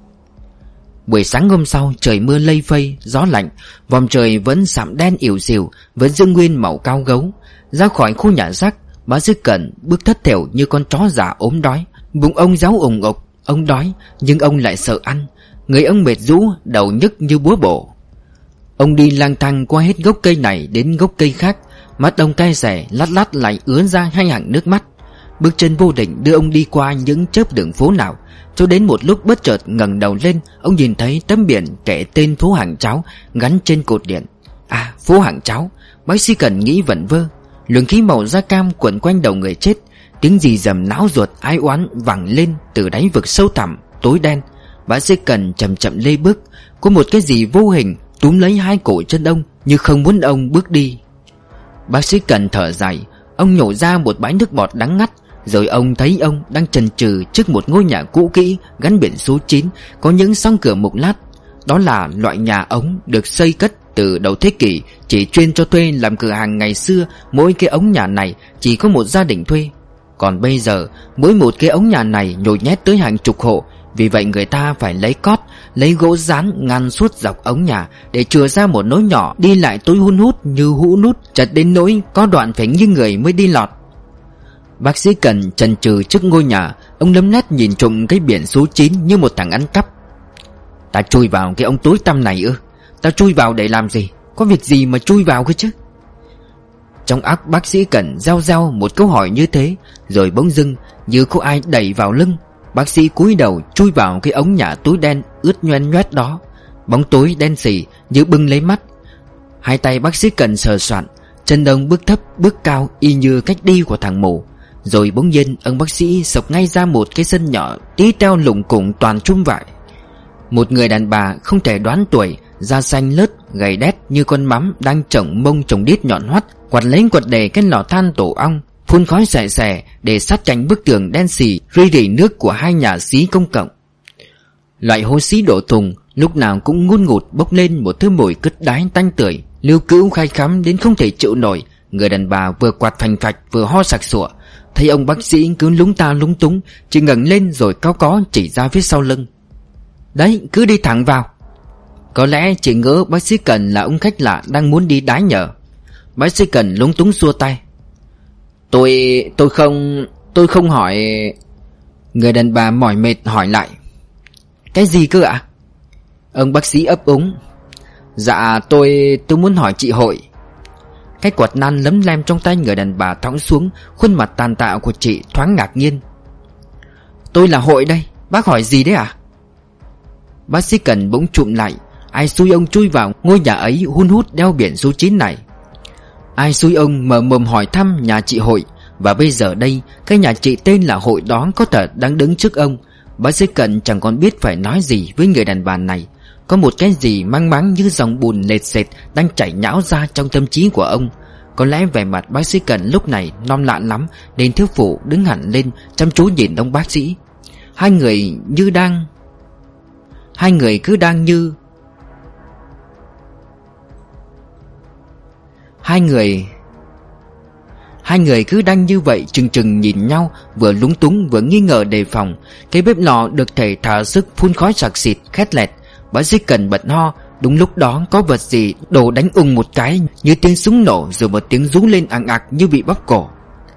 [SPEAKER 1] Buổi sáng hôm sau, trời mưa lây phây, gió lạnh. Vòm trời vẫn sạm đen ỉu xìu, vẫn giữ nguyên màu cao gấu. Ra khỏi khu nhà xác, bác sĩ Cần bước thất thểu như con chó già ốm đói. Bụng ông réo ủng ục. Ông đói nhưng ông lại sợ ăn. Người ông mệt rũ, đầu nhức như búa bổ. Ông đi lang thang qua hết gốc cây này đến gốc cây khác. Mắt ông cay xè, lát lát lại ứa ra hai hàng nước mắt. Bước chân vô định đưa ông đi qua những chớp đường phố nào, cho đến một lúc bất chợt ngẩng đầu lên, ông nhìn thấy tấm biển kẻ tên phố hàng cháo gắn trên cột điện. À, phố hàng cháo. Bác sĩ Cần nghĩ vẩn vơ. Luồng khí màu da cam quẩn quanh đầu người chết. Tiếng gì rầm náo ruột ai oán vẳng lên từ đáy vực sâu thẳm tối đen. Bác sĩ Cần chậm chậm lê bước. Có một cái gì vô hình túm lấy hai cổ chân ông như không muốn ông bước đi. Bác sĩ Cần thở dài. Ông nhổ ra một bãi nước bọt đắng ngắt. Rồi ông thấy ông đang chần chừ trước một ngôi nhà cũ kỹ gắn biển số chín, có những song cửa mục lát. Đó là loại nhà ống được xây cất từ đầu thế kỷ, chỉ chuyên cho thuê làm cửa hàng. Ngày xưa mỗi cái ống nhà này chỉ có một gia đình thuê. Còn bây giờ mỗi một cái ống nhà này nhồi nhét tới hàng chục hộ. Vì vậy người ta phải lấy cót, lấy gỗ dán ngăn suốt dọc ống nhà để chừa ra một lối nhỏ đi lại tối hun hút như hũ nút, chật đến nỗi có đoạn phải nghiêng người mới đi lọt. Bác sĩ Cần chần chừ trước ngôi nhà. Ông lấm lét nhìn trộm cái biển số chín như một thằng ăn cắp. Ta chui vào cái ống tối tăm này ư? Ta chui vào để làm gì? Có việc gì mà chui vào cơ chứ? Trong óc bác sĩ Cần reo reo một câu hỏi như thế. Rồi bỗng dưng như có ai đẩy vào lưng. Bác sĩ cúi đầu chui vào cái ống nhà tối đen ướt nhoen nhoét đó. Bóng tối đen xì như bưng lấy mắt. Hai tay bác sĩ Cần sờ soạn. Chân ông bước thấp bước cao y như cách đi của thằng mù. Rồi bỗng nhiên ông bác sĩ sộc ngay ra một cái sân nhỏ tí teo lủng củng toàn chum vải. Một người đàn bà không thể đoán tuổi, da xanh lớt gầy đét như con mắm đang chổng mông chồng đít nhọn hoắt, quạt lấy quạt để cái lò than tổ ong, phun khói xè xè để sát cạnh bức tường đen xì rơi rỉ nước của hai nhà xí công cộng. Loại hố xí đổ thùng lúc nào cũng ngùn ngụt bốc lên một thứ mùi cứt đái tanh tưởi, lưu cữu khai khắm đến không thể chịu nổi. Người đàn bà vừa quạt phành phạch vừa ho sặc sụa. Thấy ông bác sĩ cứ lúng ta lúng túng, chỉ ngẩng lên rồi cáu có chỉ ra phía sau lưng: Đấy, cứ đi thẳng vào. Có lẽ chỉ ngỡ bác sĩ Cần là ông khách lạ đang muốn đi đái nhờ. Bác sĩ Cần lúng túng xua tay: Tôi... tôi không... tôi không hỏi... Người đàn bà mỏi mệt hỏi lại: Cái gì cơ ạ? Ông bác sĩ ấp úng: Dạ tôi... tôi muốn hỏi chị Hội. Cái quạt nan lấm lem trong tay người đàn bà thõng xuống. Khuôn mặt tàn tạ của chị thoáng ngạc nhiên: Tôi là Hội đây, bác hỏi gì đấy à? Bác sĩ Cần bỗng trụm lại. Ai xui ông chui vào ngôi nhà ấy hun hút đeo biển số chín này? Ai xui ông mở mồm hỏi thăm nhà chị Hội? Và bây giờ đây, cái nhà chị tên là Hội đó có thật đang đứng trước ông. Bác sĩ Cần chẳng còn biết phải nói gì với người đàn bà này. Có một cái gì mang máng như dòng bùn lệt sệt đang chảy nhão ra trong tâm trí của ông. Có lẽ vẻ mặt bác sĩ Cần lúc này non lạn lắm, nên thiếu phụ đứng hẳn lên chăm chú nhìn ông bác sĩ. Hai người như đang Hai người cứ đang như Hai người Hai người cứ đang như vậy chừng chừng nhìn nhau, vừa lúng túng vừa nghi ngờ đề phòng. Cái bếp lò được thầy thả sức phun khói sặc xịt khét lẹt. Bác sĩ Cần bật ho. Đúng lúc đó có vật gì đổ đánh ùng một cái như tiếng súng nổ, rồi một tiếng rú lên ằng ặc như bị bóp cổ.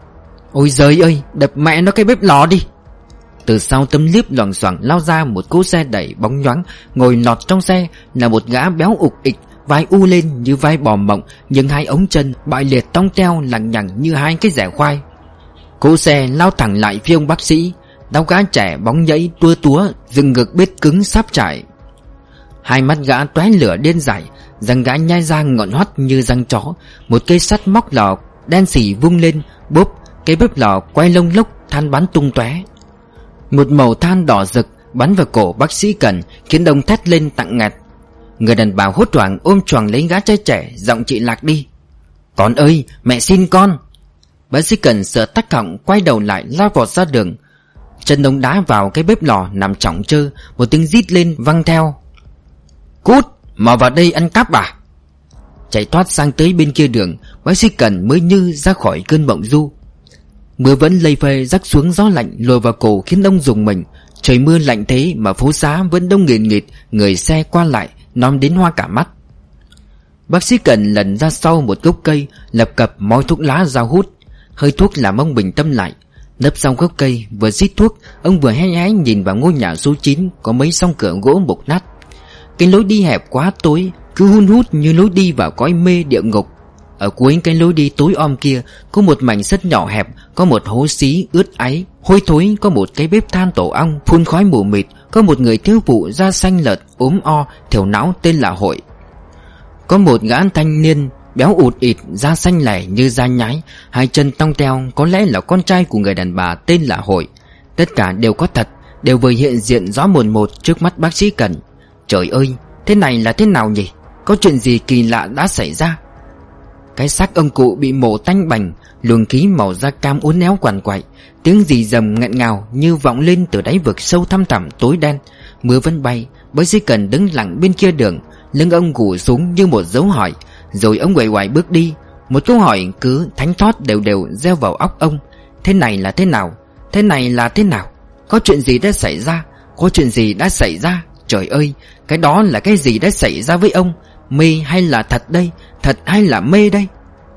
[SPEAKER 1] Ôi giời ơi, đập mẹ nó cái bếp lò đi! Từ sau tấm liếp loằng xoằng lao ra một cỗ xe đẩy bóng nhoáng. Ngồi lọt trong xe là một gã béo ục ịch, vai u lên như vai bò mộng, nhưng hai ống chân bại liệt tong teo lằng nhằng như hai cái rẻ khoai. Cỗ xe lao thẳng lại phía ông bác sĩ. Đau gã trẻ bóng nhẫy tua túa, rừng ngực bết cứng sắp chảy. Hai mắt gã tóe lửa điên dại, răng gã nhai ra ngọn hoắt như răng chó. Một cây sắt móc lò đen xỉ vung lên, bốp, cái bếp lò quay lông lốc, than bắn tung tóe. Một màu than đỏ rực bắn vào cổ bác sĩ Cần, khiến ông thét lên tặng ngạt. Người đàn bà hốt hoảng ôm choàng lấy gã trai trẻ, giọng chị lạc đi. Con ơi, mẹ xin con! Bác sĩ Cần sợ tắc họng, quay đầu lại lao vọt ra đường. Chân ông đá vào cái bếp lò nằm chỏng chơ, một tiếng rít lên văng theo. Cút, mà vào đây ăn cắp à? Chạy thoát sang tới bên kia đường, bác sĩ Cần mới như ra khỏi cơn mộng du. Mưa vẫn lây phê rắc xuống, gió lạnh lùa vào cổ khiến ông rùng mình. Trời mưa lạnh thế mà phố xá vẫn đông nghịt nghịt, người xe qua lại, nóm đến hoa cả mắt. Bác sĩ Cần lần ra sau một gốc cây, lập cập moi thuốc lá ra hút. Hơi thuốc làm ông bình tâm lại. Nấp xong gốc cây, vừa rít thuốc, ông vừa hé hé nhìn vào ngôi nhà số chín có mấy song cửa gỗ mục nát. Cái lối đi hẹp quá tối, cứ hun hút như lối đi vào cõi mê địa ngục. Ở cuối cái lối đi tối om kia có một mảnh sân nhỏ hẹp, có một hố xí ướt áy hôi thối, có một cái bếp than tổ ong phun khói mù mịt, có một người thiếu phụ da xanh lợt ốm o thiểu não tên là Hội. Có một gã thanh niên béo ụt ịt, da xanh lẻ như da nhái, hai chân tong teo, có lẽ là con trai của người đàn bà tên là Hội. Tất cả đều có thật, đều vừa hiện diện rõ mồn một trước mắt bác sĩ Cần. Trời ơi, thế này là thế nào nhỉ? Có chuyện gì kỳ lạ đã xảy ra? Cái xác ông cụ bị mổ tanh bành, luồng khí màu da cam uốn éo quằn quại, tiếng rì rầm nghẹn ngào như vọng lên từ đáy vực sâu thăm thẳm tối đen. Mưa vẫn bay, bác sĩ Cần đứng lặng bên kia đường, lưng ông gù xuống như một dấu hỏi. Rồi ông quẩy quải bước đi. Một câu hỏi cứ thánh thót đều đều gieo vào óc ông. Thế này là thế nào? Thế này là thế nào? Có chuyện gì đã xảy ra? Có chuyện gì đã xảy ra? Trời ơi, cái đó là cái gì đã xảy ra với ông? Mê hay là thật đây? Thật hay là mê đây?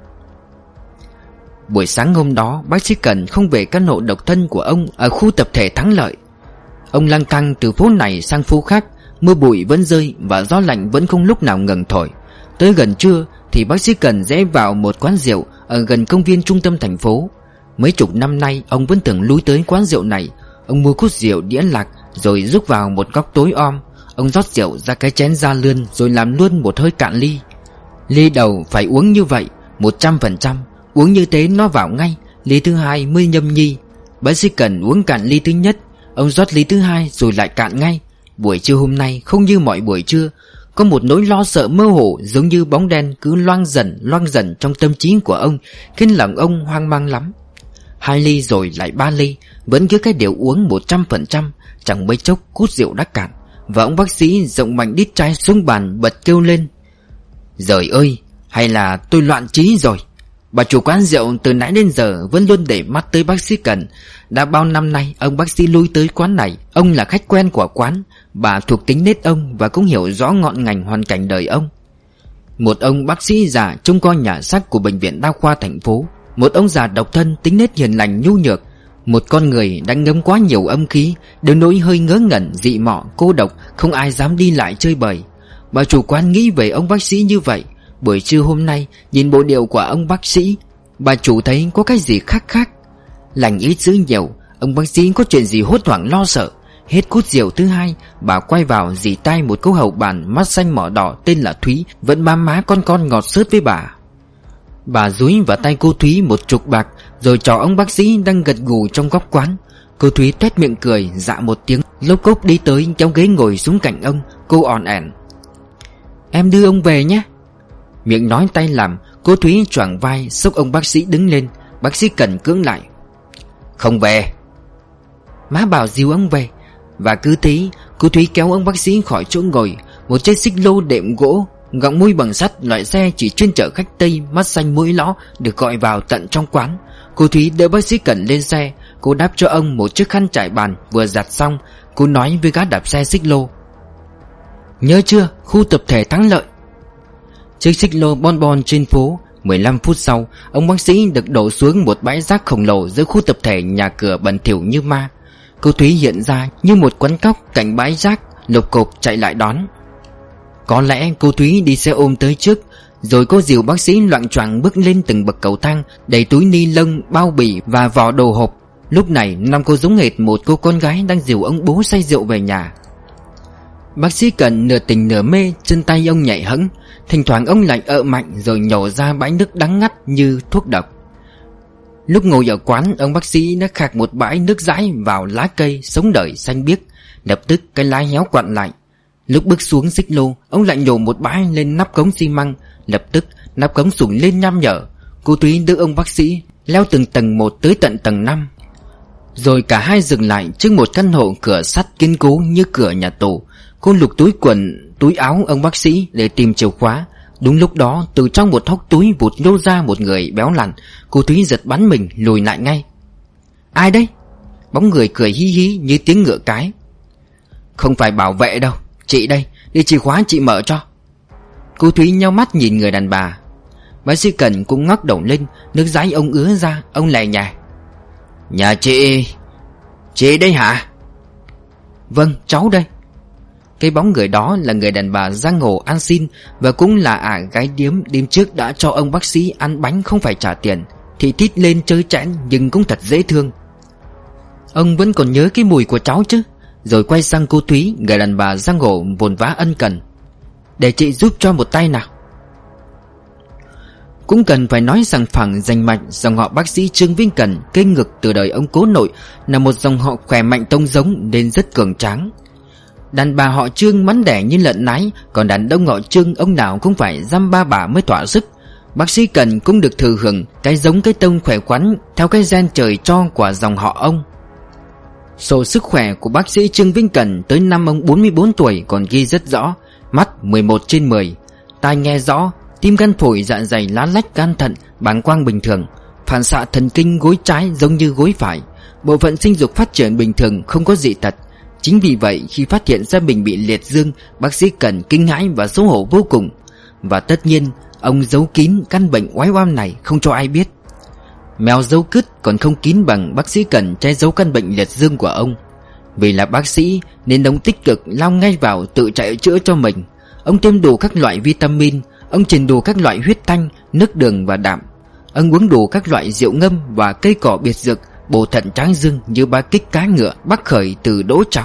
[SPEAKER 1] Buổi sáng hôm đó, bác sĩ Cần không về căn hộ độc thân của ông ở khu tập thể Thắng Lợi. Ông lang thang từ phố này sang phố khác. Mưa bụi vẫn rơi và gió lạnh vẫn không lúc nào ngừng thổi. Tới gần trưa thì bác sĩ Cần rẽ vào một quán rượu ở gần công viên trung tâm thành phố. Mấy chục năm nay ông vẫn thường lui tới quán rượu này. Ông mua cút rượu đĩa lạc rồi rúc vào một góc tối om. Ông rót rượu ra cái chén da lươn rồi làm luôn một hơi cạn ly. Ly đầu phải uống như vậy, một trăm phần trăm. Uống như thế nó vào ngay. Ly thứ hai mới nhâm nhi. Bác sĩ Cần uống cạn ly thứ nhất. Ông rót ly thứ hai rồi lại cạn ngay. Buổi trưa hôm nay không như mọi buổi trưa. Có một nỗi lo sợ mơ hồ giống như bóng đen cứ loang dần loang dần trong tâm trí của ông, khiến lòng ông hoang mang lắm. Hai ly rồi lại ba ly, vẫn cứ cái điều uống một trăm phần trăm. Chẳng mấy chốc cút rượu đã cạn, và ông bác sĩ rộng mạnh đít chai xuống bàn bật kêu lên. Giời ơi, hay là tôi loạn trí rồi. Bà chủ quán rượu từ nãy đến giờ vẫn luôn để mắt tới bác sĩ Cần. Đã bao năm nay ông bác sĩ lui tới quán này. Ông là khách quen của quán. Bà thuộc tính nết ông và cũng hiểu rõ ngọn ngành hoàn cảnh đời ông. Một ông bác sĩ già trông coi nhà xác của bệnh viện đa khoa thành phố. Một ông già độc thân tính nết hiền lành nhu nhược. Một con người đang ngấm quá nhiều âm khí, đến nỗi hơi ngớ ngẩn, dị mọ, cô độc, không ai dám đi lại chơi bời. Bà chủ quán nghĩ về ông bác sĩ như vậy. Buổi trưa hôm nay nhìn bộ điệu của ông bác sĩ, bà chủ thấy có cái gì khác khác. Lành ít dữ nhiều, ông bác sĩ có chuyện gì hốt hoảng lo sợ. Hết cút rượu thứ hai, bà quay vào dì tay một cô hầu bàn mắt xanh mỏ đỏ tên là Thúy, vẫn bám má con con ngọt xớt với bà. Bà dúi vào tay cô Thúy một chục bạc, rồi cho ông bác sĩ đang gật gù trong góc quán. Cô Thúy toét miệng cười, dạ một tiếng, lốc cốc đi tới kéo ghế ngồi xuống cạnh ông. Cô òn ẻn: Em đưa ông về nhé. Miệng nói tay làm, cô Thúy choàng vai xốc ông bác sĩ đứng lên. Bác sĩ Cần cưỡng lại: Không về. Má bảo dìu ông về. Và cứ thế cô Thúy kéo ông bác sĩ khỏi chỗ ngồi. Một chiếc xích lô đệm gỗ Gọng mui bằng sắt, loại xe chỉ chuyên chở khách Tây mắt xanh mũi lõ, được gọi vào tận trong quán. Cô Thúy đỡ bác sĩ Cẩn lên xe. Cô đáp cho ông một chiếc khăn trải bàn vừa giặt xong. Cô nói với gã đạp xe xích lô: "Nhớ chưa, khu tập thể Thắng Lợi." Chiếc xích lô bon bon trên phố. Mười lăm phút sau, ông bác sĩ được đổ xuống một bãi rác khổng lồ giữa khu tập thể, nhà cửa bẩn thỉu như ma. Cô Thúy hiện ra như một quán cóc cạnh bãi rác, lục cộp chạy lại đón. Có lẽ cô Thúy đi xe ôm tới trước, rồi cô dìu bác sĩ loạng choạng bước lên từng bậc cầu thang, đầy túi ni lông, bao bì và vỏ đồ hộp. Lúc này năm cô giống hệt một cô con gái đang dìu ông bố say rượu về nhà. Bác sĩ Cẩn nửa tỉnh nửa mê, chân tay ông nhạy hẫng. Thỉnh thoảng ông lại ợ mạnh rồi nhổ ra bãi nước đắng ngắt như thuốc độc. Lúc ngồi ở quán, ông bác sĩ đã khạc một bãi nước dãi vào lá cây sống đời xanh biếc. Lập tức cái lá héo quặn lại. Lúc bước xuống xích lô, ông lại nhổ một bãi lên nắp cống xi măng. Lập tức nắp cống sủi lên nham nhở. Cô Thúy đưa ông bác sĩ leo từng tầng một tới tận tầng năm. Rồi cả hai dừng lại trước một căn hộ cửa sắt kiên cố như cửa nhà tù. Cô lục túi quần, túi áo ông bác sĩ để tìm chìa khóa. Đúng lúc đó, từ trong một hốc túi vụt nhô ra một người béo lặn. Cô Thúy giật bắn mình lùi lại ngay. "Ai đấy?" Bóng người cười hí hí như tiếng ngựa cái. "Không phải bảo vệ đâu, chị đây, đi chìa khóa chị mở cho." Cô Thúy nheo mắt nhìn người đàn bà. Bác sĩ Cẩn cũng ngóc đầu lên, nước dãi ông ứa ra. Ông lè nhè: "Nhà chị... chị đây hả?" "Vâng, cháu đây." Cái bóng người đó là người đàn bà giang hồ ăn xin, và cũng là ả gái điếm đêm trước đã cho ông bác sĩ ăn bánh không phải trả tiền. Thì tít lên chơi chẽn nhưng cũng thật dễ thương. "Ông vẫn còn nhớ cái mùi của cháu chứ?" Rồi quay sang cô Thúy, người đàn bà giang hồ vồn vã ân cần: "Để chị giúp cho một tay nào." Cũng cần phải nói rằng phẳng danh mạch dòng họ bác sĩ Trương Vĩnh Cẩn cây ngực từ đời ông cố nội là một dòng họ khỏe mạnh tông giống nên rất cường tráng. Đàn bà họ Trương mắn đẻ như lợn nái, còn đàn ông họ Trương ông nào cũng phải dăm ba bà mới thỏa sức. Bác sĩ Cẩn cũng được thừa hưởng cái giống cái tông khỏe khoắn theo cái gen trời cho của dòng họ ông. Sổ sức khỏe của bác sĩ Trương Vĩnh Cẩn tới năm ông bốn mươi bốn tuổi còn ghi rất rõ: mắt mười một trên mười, tai nghe rõ, tim gan phổi dạ dày lá lách gan thận bàng quang bình thường, phản xạ thần kinh gối trái giống như gối phải, bộ phận sinh dục phát triển bình thường, không có dị tật. Chính vì vậy khi phát hiện ra mình bị liệt dương, bác sĩ Cẩn kinh hãi và xấu hổ vô cùng. Và tất nhiên ông giấu kín căn bệnh oái oăm này không cho ai biết. Mèo giấu cứt còn không kín bằng bác sĩ Cẩn che giấu căn bệnh liệt dương của ông. Vì là bác sĩ nên ông tích cực lao ngay vào tự chạy chữa cho mình. Ông tiêm đủ các loại vitamin, ông truyền đủ các loại huyết thanh, nước đường và đạm. Ông uống đủ các loại rượu ngâm và cây cỏ biệt dược bổ thận tráng dương như ba kích cá ngựa Bắc khởi từ Đỗ Trọng.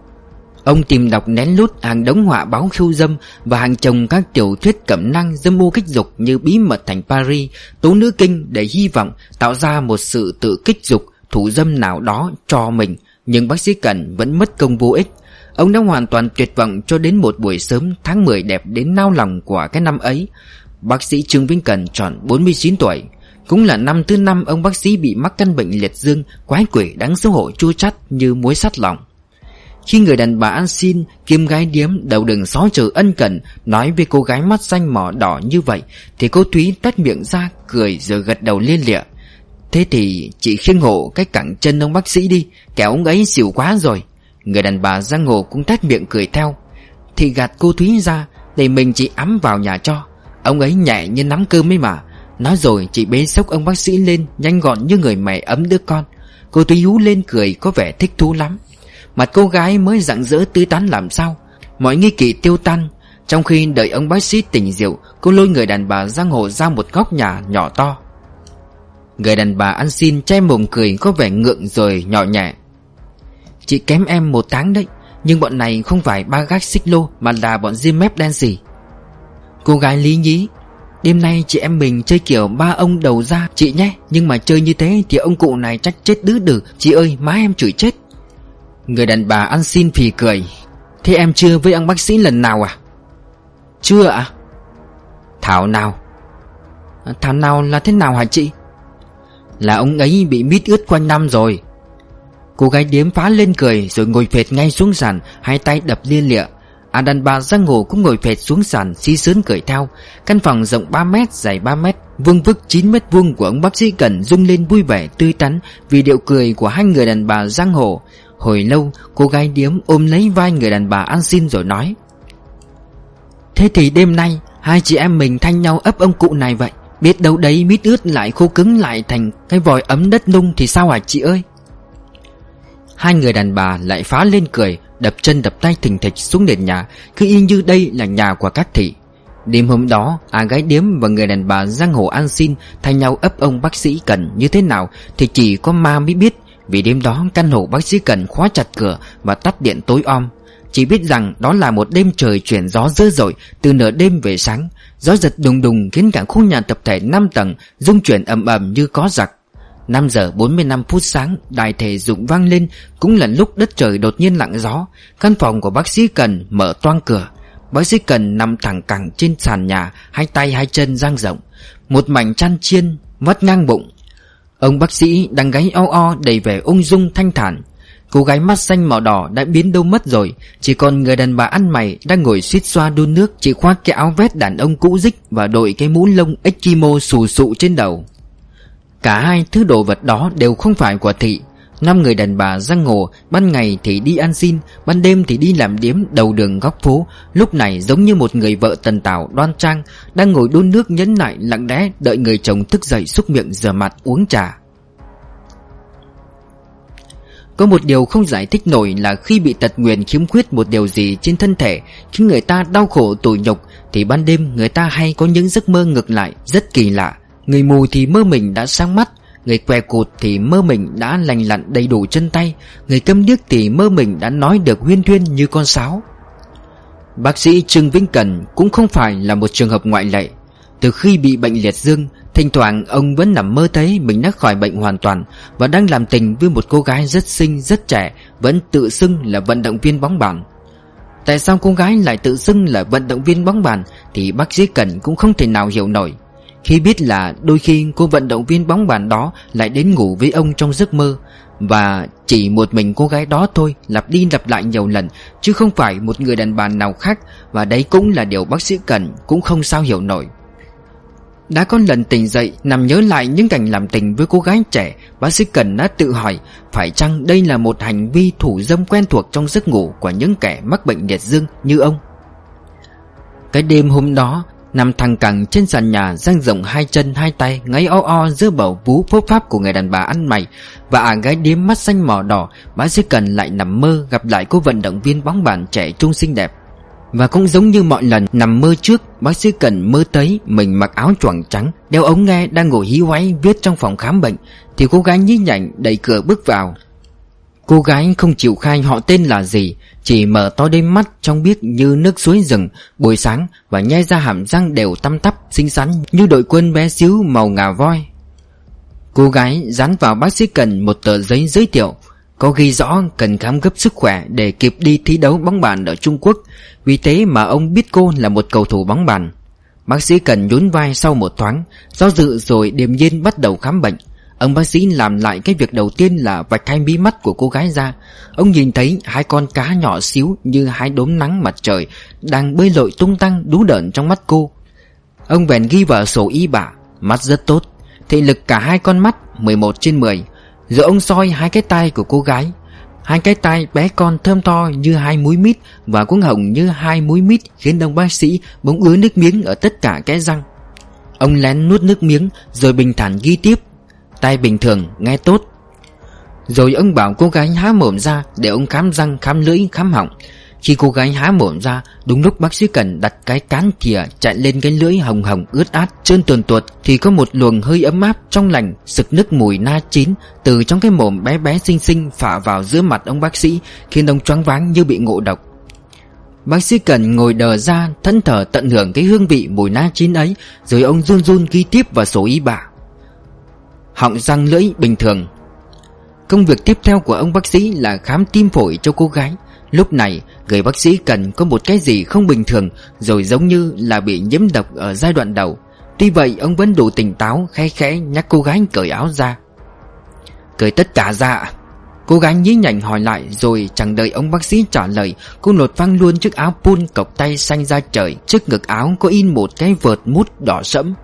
[SPEAKER 1] Ông tìm đọc nén lút hàng đống họa báo khiêu dâm và hàng chồng các tiểu thuyết cẩm nang dâm ô kích dục như Bí mật thành Paris, Tố nữ kinh để hy vọng tạo ra một sự tự kích dục thủ dâm nào đó cho mình. Nhưng bác sĩ Cẩn vẫn mất công vô ích. Ông đã hoàn toàn tuyệt vọng cho đến một buổi sớm tháng mười đẹp đến nao lòng của cái năm ấy. Bác sĩ Trương Vĩnh Cẩn tròn bốn mươi chín tuổi. Cũng là năm thứ năm ông bác sĩ bị mắc căn bệnh liệt dương quái quỷ đáng xấu hổ chua chát như muối sắt lòng. Khi người đàn bà ăn xin kiêm gái điếm đầu đường xó chợ ân cần nói với cô gái mắt xanh mỏ đỏ như vậy, thì cô Thúy tét miệng ra cười rồi gật đầu lia lịa: "Thế thì chị khiêng hộ cái cẳng chân ông bác sĩ đi, kẻo ông ấy xỉu quá rồi." Người đàn bà giang hồ cũng tét miệng cười theo, thì gạt cô Thúy ra để mình chỉ ẵm vào nhà cho. Ông ấy nhẹ như nắm cơm ấy mà. Nói rồi chị bế xốc ông bác sĩ lên nhanh gọn như người mẹ ấm đứa con. Cô Thúy hú lên cười có vẻ thích thú lắm. Mặt cô gái mới rạng rỡ tươi tắn làm sao. Mọi nghi kỵ tiêu tan. Trong khi đợi ông bác sĩ tỉnh rượu, cô lôi người đàn bà giang hồ ra một góc nhà nhỏ to. Người đàn bà ăn xin che mồm cười có vẻ ngượng rồi nhỏ nhẹ: "Chị kém em một tháng đấy, nhưng bọn này không phải ba gác xích lô mà là bọn diêm mép đen xỉ." Cô gái lý nhí: "Đêm nay chị em mình chơi kiểu ba ông đầu ra chị nhé, nhưng mà chơi như thế thì ông cụ này chắc chết đứ đừ. Chị ơi, má em chửi chết." Người đàn bà ăn xin phì cười: "Thế em chưa với ông bác sĩ lần nào à?" "Chưa ạ." À? "Thảo nào?" "Thảo nào là thế nào hả chị?" "Là ông ấy bị mít ướt quanh năm rồi." Cô gái điếm phá lên cười rồi ngồi phệt ngay xuống sàn, hai tay đập lia lịa. À đàn bà giang hồ cũng ngồi phệt xuống sàn xí xướn cười theo. Căn phòng rộng ba mét, dài ba mét, vuông vức chín mét vuông của ông bác sĩ Cần rung lên vui vẻ tươi tắn vì điệu cười của hai người đàn bà giang hồ. Hồi lâu cô gái điếm ôm lấy vai người đàn bà ăn xin rồi nói: "Thế thì đêm nay hai chị em mình thanh nhau ấp ông cụ này vậy. Biết đâu đấy mít ướt lại khô cứng lại thành cái vòi ấm đất nung thì sao hả chị ơi?" Hai người đàn bà lại phá lên cười, đập chân đập tay thình thịch xuống nền nhà, cứ y như đây là nhà của các thị. Đêm hôm đó, à gái điếm và người đàn bà giang hồ ăn xin thay nhau ấp ông bác sĩ Cần như thế nào thì chỉ có ma mới biết. Vì đêm đó căn hộ bác sĩ Cần khóa chặt cửa và tắt điện tối om. Chỉ biết rằng đó là một đêm trời chuyển gió dữ dội từ nửa đêm về sáng. Gió giật đùng đùng khiến cả khu nhà tập thể năm tầng rung chuyển ầm ầm như có giặc. Năm giờ bốn mươi lăm phút sáng, đài thể dục vang lên, cũng là lúc đất trời đột nhiên lặng gió. Căn phòng của bác sĩ Cần mở toang cửa. Bác sĩ Cần nằm thẳng cẳng trên sàn nhà, hai tay hai chân dang rộng, một mảnh chăn chiên vắt ngang bụng. Ông bác sĩ đang gáy o o đầy vẻ ung dung thanh thản. Cô gái mắt xanh màu đỏ đã biến đâu mất rồi, chỉ còn người đàn bà ăn mày đang ngồi suýt xoa đun nước, chỉ khoác cái áo vest đàn ông cũ rích và đội cái mũ lông Eskimo xù xụ trên đầu. Cả hai thứ đồ vật đó đều không phải của thị. Năm người đàn bà giang hồ ban ngày thì đi ăn xin, ban đêm thì đi làm điếm đầu đường góc phố. Lúc này giống như một người vợ tần tảo đoan trang đang ngồi đun nước nhẫn nại lặng lẽ đợi người chồng thức dậy xúc miệng rửa mặt uống trà. Có một điều không giải thích nổi là khi bị tật nguyền khiếm khuyết một điều gì trên thân thể khiến người ta đau khổ tủi nhục thì ban đêm người ta hay có những giấc mơ ngược lại rất kỳ lạ. Người mù thì mơ mình đã sáng mắt, người què cụt thì mơ mình đã lành lặn đầy đủ chân tay, người câm điếc thì mơ mình đã nói được huyên thuyên như con sáo. Bác sĩ Trương Vĩnh Cần cũng không phải là một trường hợp ngoại lệ. Từ khi bị bệnh liệt dương, thỉnh thoảng ông vẫn nằm mơ thấy mình đã khỏi bệnh hoàn toàn và đang làm tình với một cô gái rất xinh rất trẻ, vẫn tự xưng là vận động viên bóng bàn. Tại sao cô gái lại tự xưng là vận động viên bóng bàn thì bác sĩ Cần cũng không thể nào hiểu nổi. Khi biết là đôi khi cô vận động viên bóng bàn đó lại đến ngủ với ông trong giấc mơ, và chỉ một mình cô gái đó thôi, lặp đi lặp lại nhiều lần, chứ không phải một người đàn bà nào khác. Và đấy cũng là điều bác sĩ Cần cũng không sao hiểu nổi. Đã có lần tỉnh dậy nằm nhớ lại những cảnh làm tình với cô gái trẻ, bác sĩ Cần đã tự hỏi phải chăng đây là một hành vi thủ dâm quen thuộc trong giấc ngủ của những kẻ mắc bệnh liệt dương như ông. Cái đêm hôm đó, nằm thẳng cẳng trên sàn nhà dang rộng hai chân hai tay ngáy o o giữa bầu vú phốp pháp của người đàn bà ăn mày và ả gái điếm mắt xanh mỏ đỏ, bác sĩ Cần lại nằm mơ gặp lại cô vận động viên bóng bàn trẻ trung xinh đẹp. Và cũng giống như mọi lần nằm mơ trước, bác sĩ Cần mơ thấy mình mặc áo choàng trắng, đeo ống nghe, đang ngồi hí hoáy viết trong phòng khám bệnh thì cô gái nhí nhảnh đẩy cửa bước vào. Cô gái không chịu khai họ tên là gì, chỉ mở to đôi mắt trong biếc như nước suối rừng buổi sáng và nhe ra hàm răng đều tăm tắp xinh xắn như đội quân bé xíu màu ngà voi. Cô gái dán vào bác sĩ Cần một tờ giấy giới thiệu, có ghi rõ cần khám gấp sức khỏe để kịp đi thi đấu bóng bàn ở Trung Quốc, vì thế mà ông biết cô là một cầu thủ bóng bàn. Bác sĩ Cần nhún vai sau một thoáng, do dự rồi điềm nhiên bắt đầu khám bệnh. Ông bác sĩ làm lại cái việc đầu tiên là vạch hai mí mắt của cô gái ra. Ông nhìn thấy hai con cá nhỏ xíu như hai đốm nắng mặt trời đang bơi lội tung tăng đú đởn trong mắt cô. Ông bèn ghi vào sổ y bạ: mắt rất tốt, thị lực cả hai con mắt mười một trên mười. Rồi ông soi hai cái tai của cô gái. Hai cái tai bé con thơm tho như hai múi mít và cũng hồng như hai múi mít khiến ông bác sĩ bỗng ứa nước miếng ở tất cả cái răng. Ông lén nuốt nước miếng rồi bình thản ghi tiếp: tai bình thường, nghe tốt. Rồi ông bảo cô gái há mồm ra để ông khám răng, khám lưỡi, khám họng. Khi cô gái há mồm ra, đúng lúc bác sĩ Cần đặt cái cán thìa chạy lên cái lưỡi hồng hồng ướt át trơn tuồn tuột thì có một luồng hơi ấm áp trong lành sực nức mùi na chín từ trong cái mồm bé bé xinh xinh phả vào giữa mặt ông bác sĩ, khiến ông choáng váng như bị ngộ độc. Bác sĩ Cần ngồi đờ ra thẫn thờ tận hưởng cái hương vị mùi na chín ấy, rồi ông run run ghi tiếp vào sổ y bạ: họng răng lưỡi bình thường. Công việc tiếp theo của ông bác sĩ là khám tim phổi cho cô gái. Lúc này người bác sĩ Cần có một cái gì không bình thường, rồi giống như là bị nhiễm độc ở giai đoạn đầu. Tuy vậy ông vẫn đủ tỉnh táo, khẽ khẽ nhắc cô gái cởi áo ra. Cởi tất cả ra. Cô Cô gái nhí nhảnh hỏi lại, rồi chẳng đợi ông bác sĩ trả lời, cô lột phăng luôn chiếc áo pun cộc tay xanh ra trời. Trước ngực áo có in một cái vợt mút đỏ sẫm.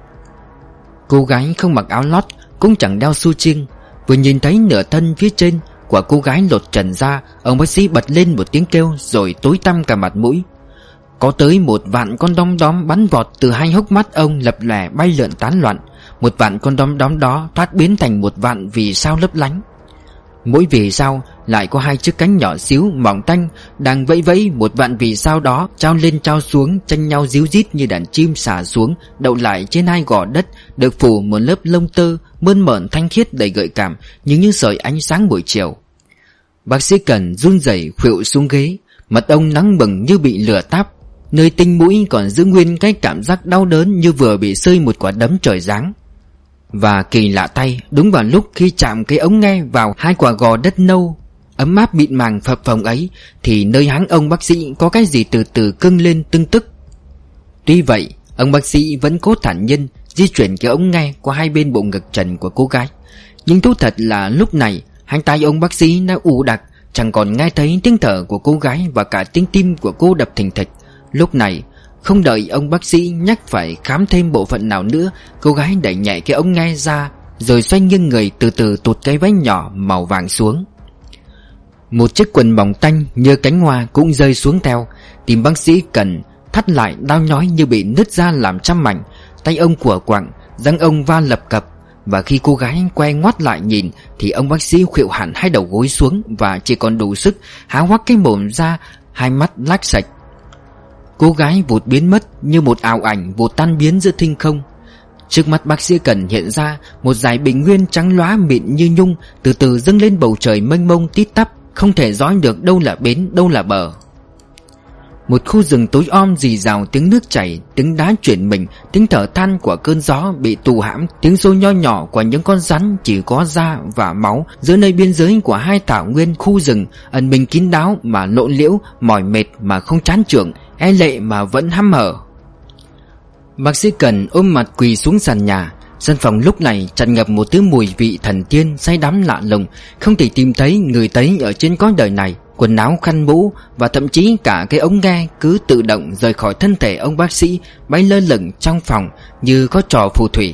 [SPEAKER 1] Cô gái không mặc áo lót, cũng chẳng đeo xu chiêng. Vừa nhìn thấy nửa thân phía trên của cô gái lột trần ra, ông bác sĩ bật lên một tiếng kêu, rồi tối tăm cả mặt mũi. Có tới một vạn con đom đóm bắn vọt từ hai hốc mắt ông, lập lòe bay lượn tán loạn. Một vạn con đom đóm đó thoát biến thành một vạn vì sao lấp lánh. Mỗi vì sao lại có hai chiếc cánh nhỏ xíu mỏng tanh đang vẫy vẫy. Một vạn vì sao đó trao lên trao xuống, tranh nhau ríu rít như đàn chim xả xuống, đậu lại trên hai gò đất, được phủ một lớp lông tơ mơn mởn thanh khiết đầy gợi cảm như những sợi ánh sáng buổi chiều. Bác sĩ Cần run rẩy khuỵu xuống ghế, mặt ông nắng bừng như bị lửa táp, nơi tinh mũi còn giữ nguyên cái cảm giác đau đớn như vừa bị xơi một quả đấm trời giáng. Và kỳ lạ thay, đúng vào lúc khi chạm cái ống nghe vào hai quả gò đất nâu ấm áp mịn màng phập phồng ấy, thì nơi háng ông bác sĩ có cái gì từ từ cưng lên tưng tức. Tuy vậy, ông bác sĩ vẫn cố thản nhiên di chuyển cái ống nghe qua hai bên bộ ngực trần của cô gái. Nhưng thú thật là lúc này hai tay ông bác sĩ đã ù đặc, chẳng còn nghe thấy tiếng thở của cô gái và cả tiếng tim của cô đập thình thịch. Lúc này, không đợi ông bác sĩ nhắc phải khám thêm bộ phận nào nữa, cô gái đẩy nhẹ cái ống nghe ra, rồi xoay nghiêng người từ từ tụt cái váy nhỏ màu vàng xuống. Một chiếc quần mỏng tanh như cánh hoa cũng rơi xuống theo. Tim bác sĩ Cần thắt lại đau nhói như bị nứt ra làm trăm mảnh. Tay ông của quạng, răng ông va lập cập. Và khi cô gái quay ngoắt lại nhìn, thì ông bác sĩ khuỵu hẳn hai đầu gối xuống và chỉ còn đủ sức há hoắc cái mồm ra, hai mắt lách sạch. Cô gái vụt biến mất như một ảo ảnh vụt tan biến giữa thinh không. Trước mắt bác sĩ Cần hiện ra một dải bình nguyên trắng lóa mịn như nhung, từ từ dâng lên bầu trời mênh mông tít tắp, không thể dõi được đâu là bến, đâu là bờ. Một khu rừng tối om rì rào tiếng nước chảy, tiếng đá chuyển mình, tiếng thở than của cơn gió bị tù hãm, tiếng xô nho nhỏ của những con rắn chỉ có da và máu giữa nơi biên giới của hai thảo nguyên khu rừng ẩn mình kín đáo mà lộ liễu, mỏi mệt mà không chán chường, e lệ mà vẫn hăm hở. Bác sĩ Cần ôm mặt quỳ xuống sàn nhà. Sân phòng lúc này tràn ngập một thứ mùi vị thần tiên say đắm lạ lùng, không thể tìm thấy người thấy ở trên cõi đời này. Quần áo, khăn mũ và thậm chí cả cái ống nghe cứ tự động rời khỏi thân thể ông bác sĩ, bay lơ lửng trong phòng như có trò phù thủy.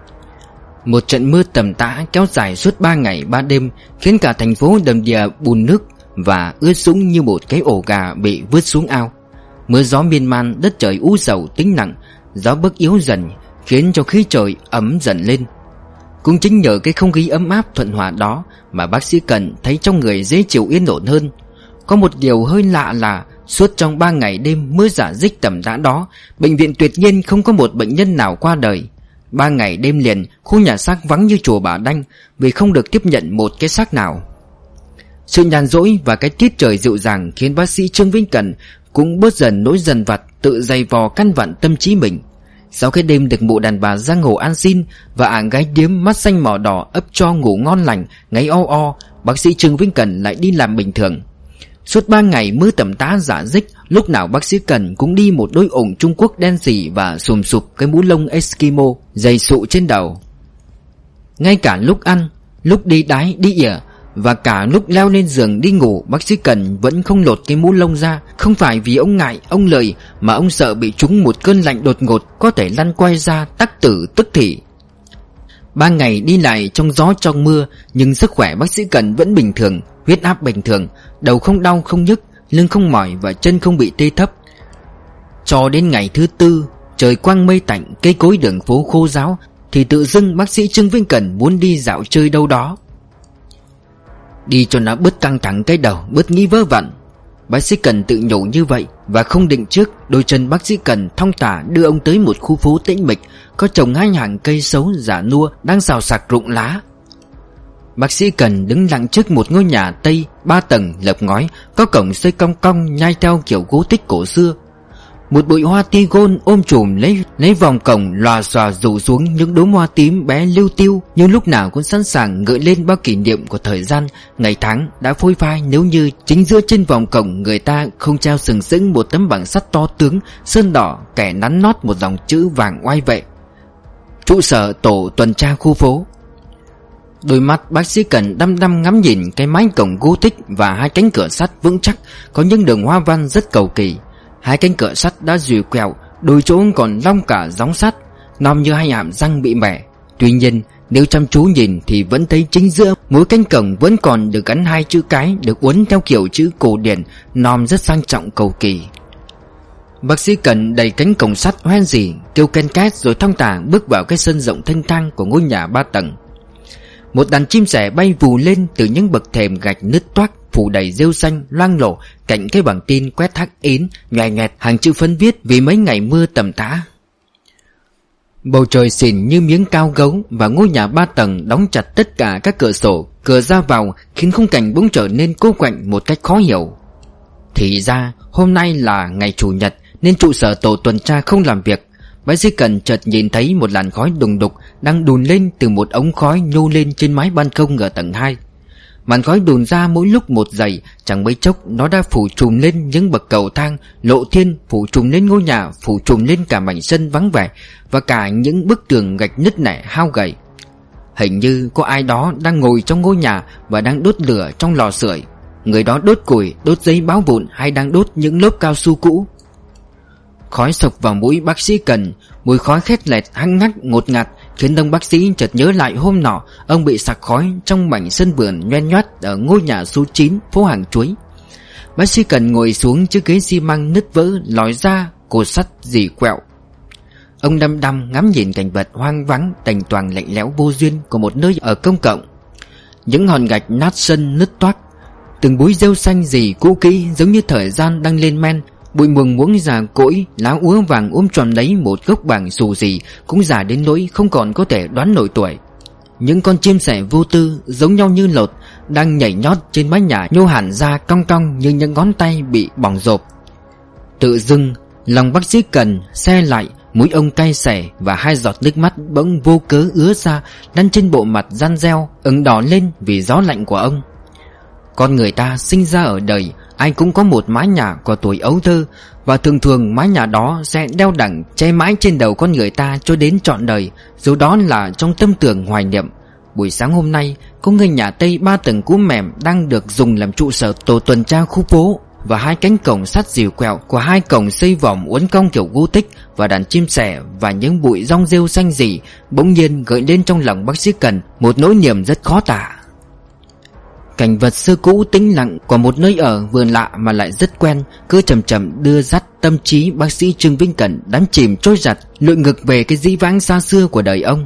[SPEAKER 1] Một trận mưa tầm tã kéo dài suốt ba ngày ba đêm khiến cả thành phố đầm đìa bùn nước và ướt sũng như một cái ổ gà bị vứt xuống ao. Mưa gió miên man, đất trời u sầu tính nặng, gió bấc yếu dần khiến cho khí trời ấm dần lên. Cũng chính nhờ cái không khí ấm áp thuận hòa đó mà bác sĩ Cần thấy trong người dễ chịu yên ổn hơn. Có một điều hơi lạ là suốt trong ba ngày đêm mưa rả rích tầm tã đó, bệnh viện tuyệt nhiên không có một bệnh nhân nào qua đời. Ba ngày đêm liền, khu nhà xác vắng như chùa Bà Đanh vì không được tiếp nhận một cái xác nào. Sự nhàn rỗi và cái tiết trời dịu dàng khiến bác sĩ Trương Vĩnh Cần cũng bớt dần nỗi dần vặt tự dày vò căn vặn tâm trí mình. Sau cái đêm được mụ đàn bà giang hồ ăn xin và ả gái điếm mắt xanh mỏ đỏ ấp cho ngủ ngon lành, ngáy o o, bác sĩ Trương Vĩnh Cần lại đi làm bình thường. Suốt ba ngày mưa tầm tã rả rích, lúc nào bác sĩ Cần cũng đi một đôi ủng Trung Quốc đen xì và xùm sụp cái mũ lông Eskimo dày sụ trên đầu. Ngay cả lúc ăn, lúc đi đái đi ỉa và cả lúc leo lên giường đi ngủ, bác sĩ Cần vẫn không lột cái mũ lông ra. Không phải vì ông ngại, ông lười, mà ông sợ bị trúng một cơn lạnh đột ngột có thể lăn quay ra tắc tử tức thì. Ba ngày đi lại trong gió trong mưa, nhưng sức khỏe bác sĩ Cần vẫn bình thường, huyết áp bình thường, đầu không đau không nhức, lưng không mỏi và chân không bị tê thấp. Cho đến ngày thứ tư, trời quang mây tạnh, cây cối đường phố khô ráo, thì tự dưng bác sĩ Trương Vĩnh Cần muốn đi dạo chơi đâu đó. Đi cho nó bớt căng thẳng cái đầu, bớt nghĩ vớ vẩn. Bác sĩ Cần tự nhủ như vậy, và không định trước, đôi chân bác sĩ Cần thong thả đưa ông tới một khu phố tĩnh mịch, có trồng hai hàng cây sấu già nua đang xào xạc rụng lá. Bác sĩ Cần đứng lặng trước một ngôi nhà Tây ba tầng lợp ngói, có cổng xây cong cong nhai theo kiểu gỗ tích cổ xưa. Một bụi hoa tigon ôm chùm lấy lấy vòng cổng lòa xòa rủ xuống những đốm hoa tím bé liêu tiêu, nhưng lúc nào cũng sẵn sàng gợi lên bao kỷ niệm của thời gian, ngày tháng đã phôi phai. Nếu như chính giữa trên vòng cổng người ta không treo sừng sững một tấm bảng sắt to tướng sơn đỏ kẻ nắn nót một dòng chữ vàng oai vệ: trụ sở tổ tuần tra khu phố. Đôi mắt bác sĩ Cần đăm đăm ngắm nhìn cái mái cổng gỗ tích và hai cánh cửa sắt vững chắc có những đường hoa văn rất cầu kỳ. Hai cánh cửa sắt đã rùi quẹo, đôi chỗ còn long cả gióng sắt, nom như hai hàm răng bị bẻ. Tuy nhiên nếu chăm chú nhìn thì vẫn thấy chính giữa mỗi cánh cổng vẫn còn được gắn hai chữ cái được uốn theo kiểu chữ cổ điển, nom rất sang trọng cầu kỳ. Bác sĩ Cần đẩy cánh cổng sắt hoen rỉ, kêu ken két rồi thong thả bước vào cái sân rộng thanh thang của ngôi nhà ba tầng. Một đàn chim sẻ bay vù lên từ những bậc thềm gạch nứt toác phủ đầy rêu xanh loang lổ cạnh cái bảng tin quét hắc ín nhòe nhẹt hàng chữ phân viết vì mấy ngày mưa tầm tã. Bầu trời xỉn như miếng cao gấu và ngôi nhà ba tầng đóng chặt tất cả các cửa sổ, cửa ra vào khiến khung cảnh bỗng trở nên cô quạnh một cách khó hiểu. Thì ra hôm nay là ngày chủ nhật nên trụ sở tổ tuần tra không làm việc. Bác sĩ Cần chợt nhìn thấy một làn khói đùng đục đang đùn lên từ một ống khói nhô lên trên mái ban công ở tầng hai. Màn khói đùn ra mỗi lúc một dày, chẳng mấy chốc nó đã phủ trùm lên những bậc cầu thang, lộ thiên, phủ trùm lên ngôi nhà, phủ trùm lên cả mảnh sân vắng vẻ và cả những bức tường gạch nứt nẻ hao gầy. Hình như có ai đó đang ngồi trong ngôi nhà và đang đốt lửa trong lò sưởi. Người đó đốt củi, đốt giấy báo vụn hay đang đốt những lốp cao su cũ. Khói sộc vào mũi bác sĩ Cần, mùi khói khét lẹt hăng ngắt ngột ngạt khiến ông bác sĩ chợt nhớ lại hôm nọ ông bị sặc khói trong mảnh sân vườn nhoen nhoắt ở ngôi nhà số chín phố Hàng Chuối. Bác sĩ Cần ngồi xuống chiếc ghế xi măng nứt vỡ lòi ra, cột sắt rỉ quẹo. Ông đăm đăm ngắm nhìn cảnh vật hoang vắng tành toàng lạnh lẽo vô duyên của một nơi ở công cộng. Những hòn gạch nát sân nứt toác, từng búi rêu xanh rỉ cũ kỹ giống như thời gian đang lên men. Bụi mường muống già cỗi, lá úa vàng ôm tròn lấy một gốc bảng xù xì cũng già đến nỗi không còn có thể đoán nổi tuổi. Những con chim sẻ vô tư giống nhau như lột đang nhảy nhót trên mái nhà nhô hẳn ra cong cong như những ngón tay bị bỏng rộp. Tự dưng lòng bác sĩ Cần se lại, mũi ông cay xẻ và hai giọt nước mắt bỗng vô cớ ứa ra lăn trên bộ mặt ran reo ửng đỏ lên vì gió lạnh của ông. Con người ta sinh ra ở đời ai cũng có một mái nhà của tuổi ấu thơ, và thường thường mái nhà đó sẽ đeo đẳng che mãi trên đầu con người ta cho đến trọn đời, dù đó là trong tâm tưởng hoài niệm. Buổi sáng hôm nay, có ngôi nhà Tây ba tầng cũ mềm đang được dùng làm trụ sở tổ tuần tra khu phố, và hai cánh cổng sắt dìu quẹo của hai cổng xây vòm uốn cong kiểu gỗ tích và đàn chim sẻ và những bụi rong rêu xanh rỉ bỗng nhiên gợi lên trong lòng bác sĩ Cần một nỗi niềm rất khó tả. Cảnh vật xưa cũ tĩnh lặng của một nơi ở vừa lạ mà lại rất quen cứ chậm chậm đưa dắt tâm trí bác sĩ Trương Vĩnh Cẩn đắm chìm trôi giặt lội ngược về cái dĩ vãng xa xưa của đời ông.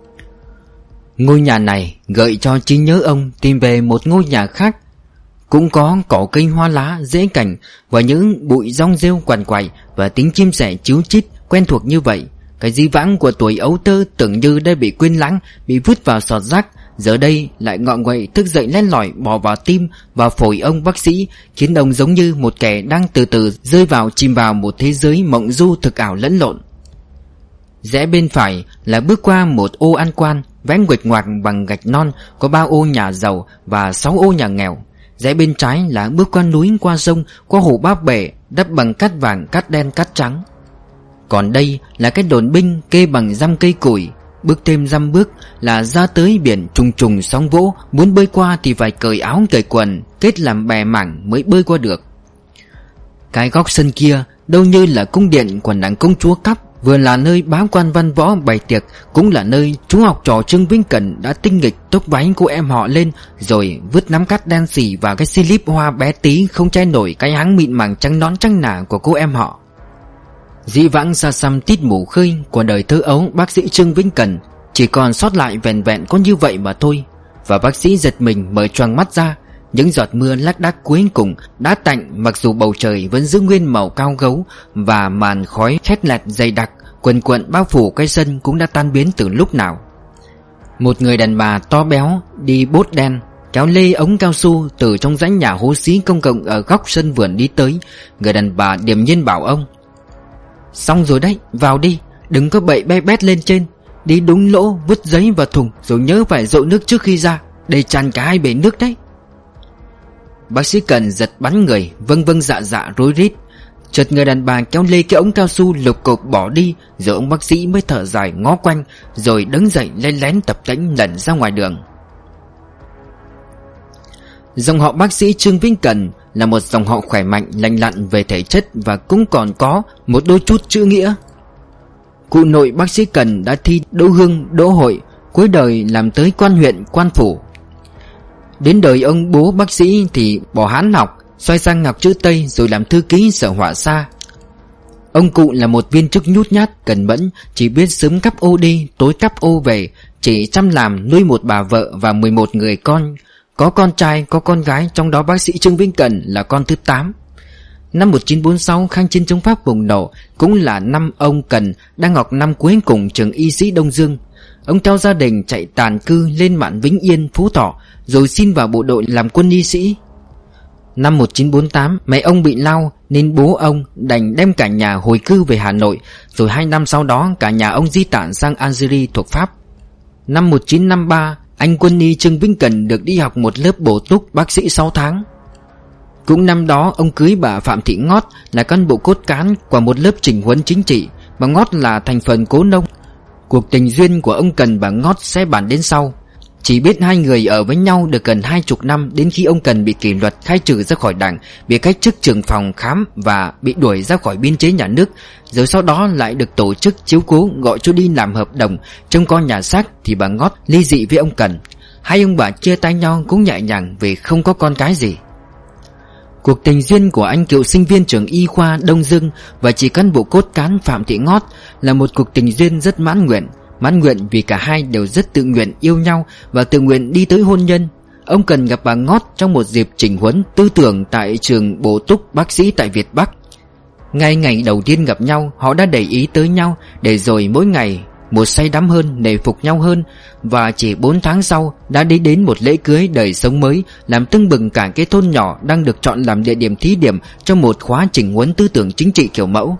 [SPEAKER 1] Ngôi nhà này gợi cho trí nhớ ông tìm về một ngôi nhà khác, cũng có cỏ cây hoa lá rễ cảnh và những bụi rong rêu quằn quại và tiếng chim sẻ chíu chít quen thuộc như vậy. Cái dĩ vãng của tuổi ấu thơ tưởng như đã bị quên lãng, bị vứt vào sọt rác, giờ đây lại ngọ nguậy thức dậy len lỏi bò vào tim và phổi ông bác sĩ, khiến ông giống như một kẻ đang từ từ rơi vào chìm vào một thế giới mộng du thực ảo lẫn lộn. Rẽ bên phải là bước qua một ô an quan vẽ nguệch ngoạc bằng gạch non, có ba ô nhà giàu và sáu ô nhà nghèo. Rẽ bên trái là bước qua núi, qua sông, qua hồ Ba Bể đắp bằng cát vàng, cát đen, cát trắng. Còn đây là cái đồn binh kê bằng răm cây củi. Bước thêm dăm bước là ra tới biển trùng trùng sóng vỗ, muốn bơi qua thì phải cởi áo cởi quần, kết làm bè mảng mới bơi qua được. Cái góc sân kia đâu như là cung điện của nàng công chúa Cắp, vừa là nơi bá quan văn võ bày tiệc, cũng là nơi chú học trò Trương Vĩnh Cẩn đã tinh nghịch tốc váy cô em họ lên, rồi vứt nắm cát đen xỉ vào cái slip hoa bé tí không che nổi cái áng mịn màng trắng nón trắng nả của cô em họ. Dĩ vãng xa xăm tít mù khơi của đời thơ ấu bác sĩ Trương Vĩnh Cẩn chỉ còn sót lại vẹn vẹn có như vậy mà thôi. Và bác sĩ giật mình mở choàng mắt ra. Những giọt mưa lác đác cuối cùng đã tạnh, mặc dù bầu trời vẫn giữ nguyên màu cao gấu, và màn khói khét lẹt dày đặc quần quận bao phủ cái sân cũng đã tan biến từ lúc nào. Một người đàn bà to béo đi bốt đen kéo lê ống cao su từ trong dãy nhà hố xí công cộng ở góc sân vườn đi tới. Người đàn bà điềm nhiên bảo ông: "Xong rồi đấy, vào đi, đừng có bậy be bét lên trên. Đi đúng lỗ, vứt giấy vào thùng, rồi nhớ phải dội nước trước khi ra, để tràn cả hai bể nước đấy." Bác sĩ Cần giật bắn người, vâng vâng dạ dạ rối rít. Chợt người đàn bà kéo lê cái ống cao su lục cục bỏ đi, rồi ông bác sĩ mới thở dài ngó quanh, rồi đứng dậy lén lén tập tễnh lẩn ra ngoài đường. Dòng họ bác sĩ Trương Vĩnh Cần là một dòng họ khỏe mạnh, lành lặn về thể chất và cũng còn có một đôi chút chữ nghĩa. Cụ nội bác sĩ Cần đã thi đỗ hương, đỗ hội, cuối đời làm tới quan huyện, quan phủ. Đến đời ông bố bác sĩ thì bỏ Hán học, xoay sang học chữ Tây rồi làm thư ký Sở Họa Xa. Ông cụ là một viên chức nhút nhát, cần mẫn, chỉ biết sớm cắp ô đi, tối cắp ô về, chỉ chăm làm nuôi một bà vợ và mười một người con. Có con trai, có con gái, trong đó bác sĩ Trương Vĩnh Cần là con thứ tám. Năm một nghìn chín trăm bốn mươi sáu, kháng chiến chống Pháp bùng nổ, cũng là năm ông Cần đang học năm cuối cùng trường y sĩ Đông Dương. Ông theo gia đình chạy tàn cư lên mạn Vĩnh Yên, Phú Thọ, rồi xin vào bộ đội làm quân y sĩ. Năm một nghìn chín trăm bốn mươi tám, mẹ ông bị lao nên bố ông đành đem cả nhà hồi cư về Hà Nội, rồi hai năm sau đó cả nhà ông di tản sang Algeria thuộc Pháp. Năm một nghìn chín trăm năm mươi ba, anh quân y Trương Vĩnh Cần được đi học một lớp bổ túc bác sĩ sáu tháng. Cũng năm đó ông cưới bà Phạm Thị Ngót, là cán bộ cốt cán của một lớp chỉnh huấn chính trị. Bà Ngót là thành phần cố nông. Cuộc tình duyên của ông Cần bà Ngót sẽ bàn đến sau. Chỉ biết hai người ở với nhau được gần hai chục năm, đến khi ông Cần bị kỷ luật khai trừ ra khỏi đảng, bị cách chức trưởng phòng khám và bị đuổi ra khỏi biên chế nhà nước. Rồi sau đó lại được tổ chức chiếu cố, gọi cho đi làm hợp đồng trông coi nhà xác, thì bà Ngót ly dị với ông Cần. Hai ông bà chia tay nhau cũng nhẹ nhàng vì không có con cái gì. Cuộc tình duyên của anh cựu sinh viên trường y khoa Đông Dương và chị cán bộ cốt cán Phạm Thị Ngót là một cuộc tình duyên rất mãn nguyện. Mãn nguyện vì cả hai đều rất tự nguyện yêu nhau và tự nguyện đi tới hôn nhân. Ông Cần gặp bà Ngót trong một dịp chỉnh huấn tư tưởng tại trường bổ túc bác sĩ tại Việt Bắc. Ngay ngày đầu tiên gặp nhau, họ đã để ý tới nhau, để rồi mỗi ngày một say đắm hơn, nể phục nhau hơn. Và chỉ bốn tháng sau đã đi đến một lễ cưới đời sống mới, làm tưng bừng cả cái thôn nhỏ đang được chọn làm địa điểm thí điểm cho một khóa chỉnh huấn tư tưởng chính trị kiểu mẫu.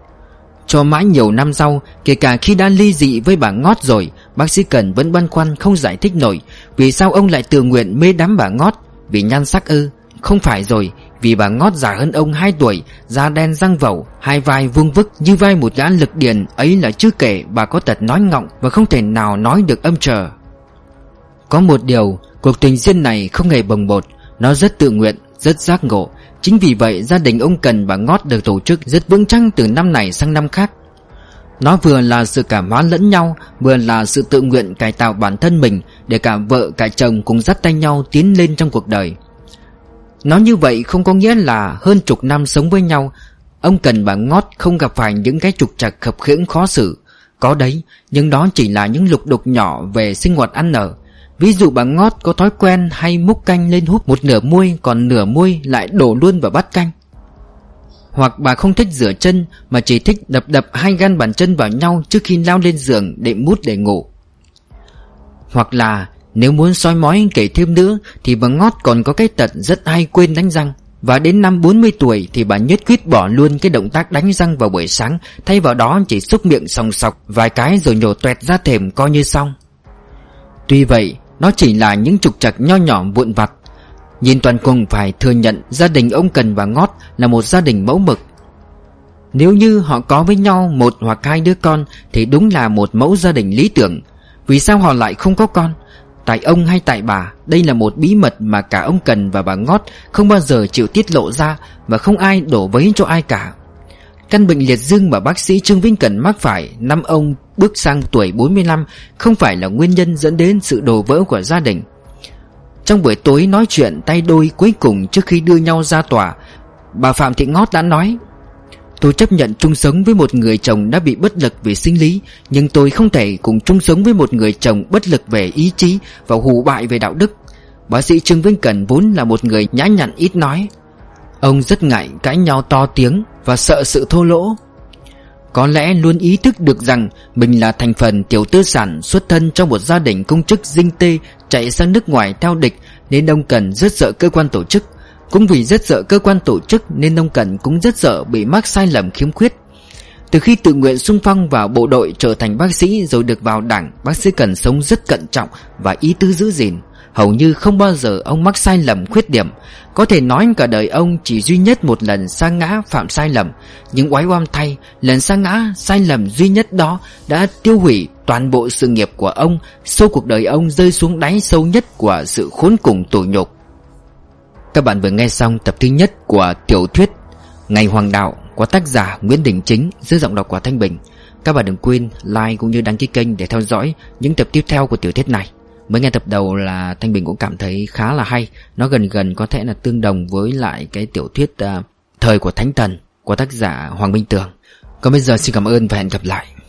[SPEAKER 1] Cho mãi nhiều năm sau, kể cả khi đã ly dị với bà Ngót rồi, bác sĩ Cần vẫn băn khoăn không giải thích nổi vì sao ông lại tự nguyện mê đắm bà Ngót. Vì nhan sắc ư? Không phải rồi. Vì bà Ngót già hơn ông hai tuổi, da đen răng vẩu, hai vai vuông vức như vai một gã lực điền. Ấy là chưa kể bà có tật nói ngọng và không thể nào nói được âm trờ. Có một điều, cuộc tình duyên này không hề bồng bột, nó rất tự nguyện, rất giác ngộ. Chính vì vậy gia đình ông Cần bà Ngót được tổ chức rất vững chắc từ năm này sang năm khác. Nó vừa là sự cảm hóa lẫn nhau, vừa là sự tự nguyện cải tạo bản thân mình, để cả vợ cả chồng cùng dắt tay nhau tiến lên trong cuộc đời. Nó như vậy không có nghĩa là hơn chục năm sống với nhau, ông Cần bà Ngót không gặp phải những cái trục trặc khập khiễng khó xử. Có đấy, nhưng đó chỉ là những lục đục nhỏ về sinh hoạt ăn ở. Ví dụ bà Ngót có thói quen hay múc canh lên húp một nửa muôi, còn nửa muôi lại đổ luôn vào bát canh. Hoặc bà không thích rửa chân mà chỉ thích đập đập hai gan bàn chân vào nhau trước khi lao lên giường đệm mút để ngủ. Hoặc là nếu muốn soi mói kể thêm nữa thì bà Ngót còn có cái tật rất hay quên đánh răng. Và đến năm bốn mươi tuổi thì bà nhất quyết bỏ luôn cái động tác đánh răng vào buổi sáng, thay vào đó chỉ xúc miệng sòng sọc vài cái rồi nhổ toẹt ra thềm coi như xong. Tuy vậy, nó chỉ là những trục trặc nho nhỏ vụn vặt. Nhìn toàn cùng phải thừa nhận gia đình ông Cần bà Ngót là một gia đình mẫu mực. Nếu như họ có với nhau một hoặc hai đứa con thì đúng là một mẫu gia đình lý tưởng. Vì sao họ lại không có con? Tại ông hay tại bà? Đây là một bí mật mà cả ông Cần và bà Ngót không bao giờ chịu tiết lộ ra, và không ai đổ vấy cho ai cả. Căn bệnh liệt dương mà bác sĩ Trương Vĩnh Cần mắc phải năm ông bước sang tuổi bốn mươi lăm không phải là nguyên nhân dẫn đến sự đổ vỡ của gia đình. Trong buổi tối nói chuyện tay đôi cuối cùng trước khi đưa nhau ra tòa, bà Phạm Thị Ngót đã nói: "Tôi chấp nhận chung sống với một người chồng đã bị bất lực về sinh lý, nhưng tôi không thể cùng chung sống với một người chồng bất lực về ý chí và hủ bại về đạo đức." Bác sĩ Trương Vĩnh Cần vốn là một người nhã nhặn ít nói. Ông rất ngại cãi nhau to tiếng và sợ sự thô lỗ. Có lẽ luôn ý thức được rằng mình là thành phần tiểu tư sản xuất thân trong một gia đình công chức dinh tê chạy sang nước ngoài theo địch, nên ông Cần rất sợ cơ quan tổ chức. Cũng vì rất sợ cơ quan tổ chức nên ông Cần cũng rất sợ bị mắc sai lầm khiếm khuyết. Từ khi tự nguyện xung phong vào bộ đội trở thành bác sĩ rồi được vào đảng, bác sĩ Cần sống rất cẩn trọng và ý tứ giữ gìn. Hầu như không bao giờ ông mắc sai lầm khuyết điểm. Có thể nói cả đời ông chỉ duy nhất một lần sa ngã phạm sai lầm. Nhưng oái oăm thay, lần sa ngã sai lầm duy nhất đó đã tiêu hủy toàn bộ sự nghiệp của ông, sau cuộc đời ông rơi xuống đáy sâu nhất của sự khốn cùng tủi nhục. Các bạn vừa nghe xong tập thứ nhất của tiểu thuyết Ngày Hoàng Đạo của tác giả Nguyễn Đình Chính dưới giọng đọc của Thanh Bình. Các bạn đừng quên like cũng như đăng ký kênh để theo dõi những tập tiếp theo của tiểu thuyết này. Mới nghe tập đầu là Thanh Bình cũng cảm thấy khá là hay. Nó gần gần có thể là tương đồng với lại cái tiểu thuyết uh, Thời của Thánh Thần của tác giả Hoàng Minh Tường. Còn bây giờ xin cảm ơn và hẹn gặp lại.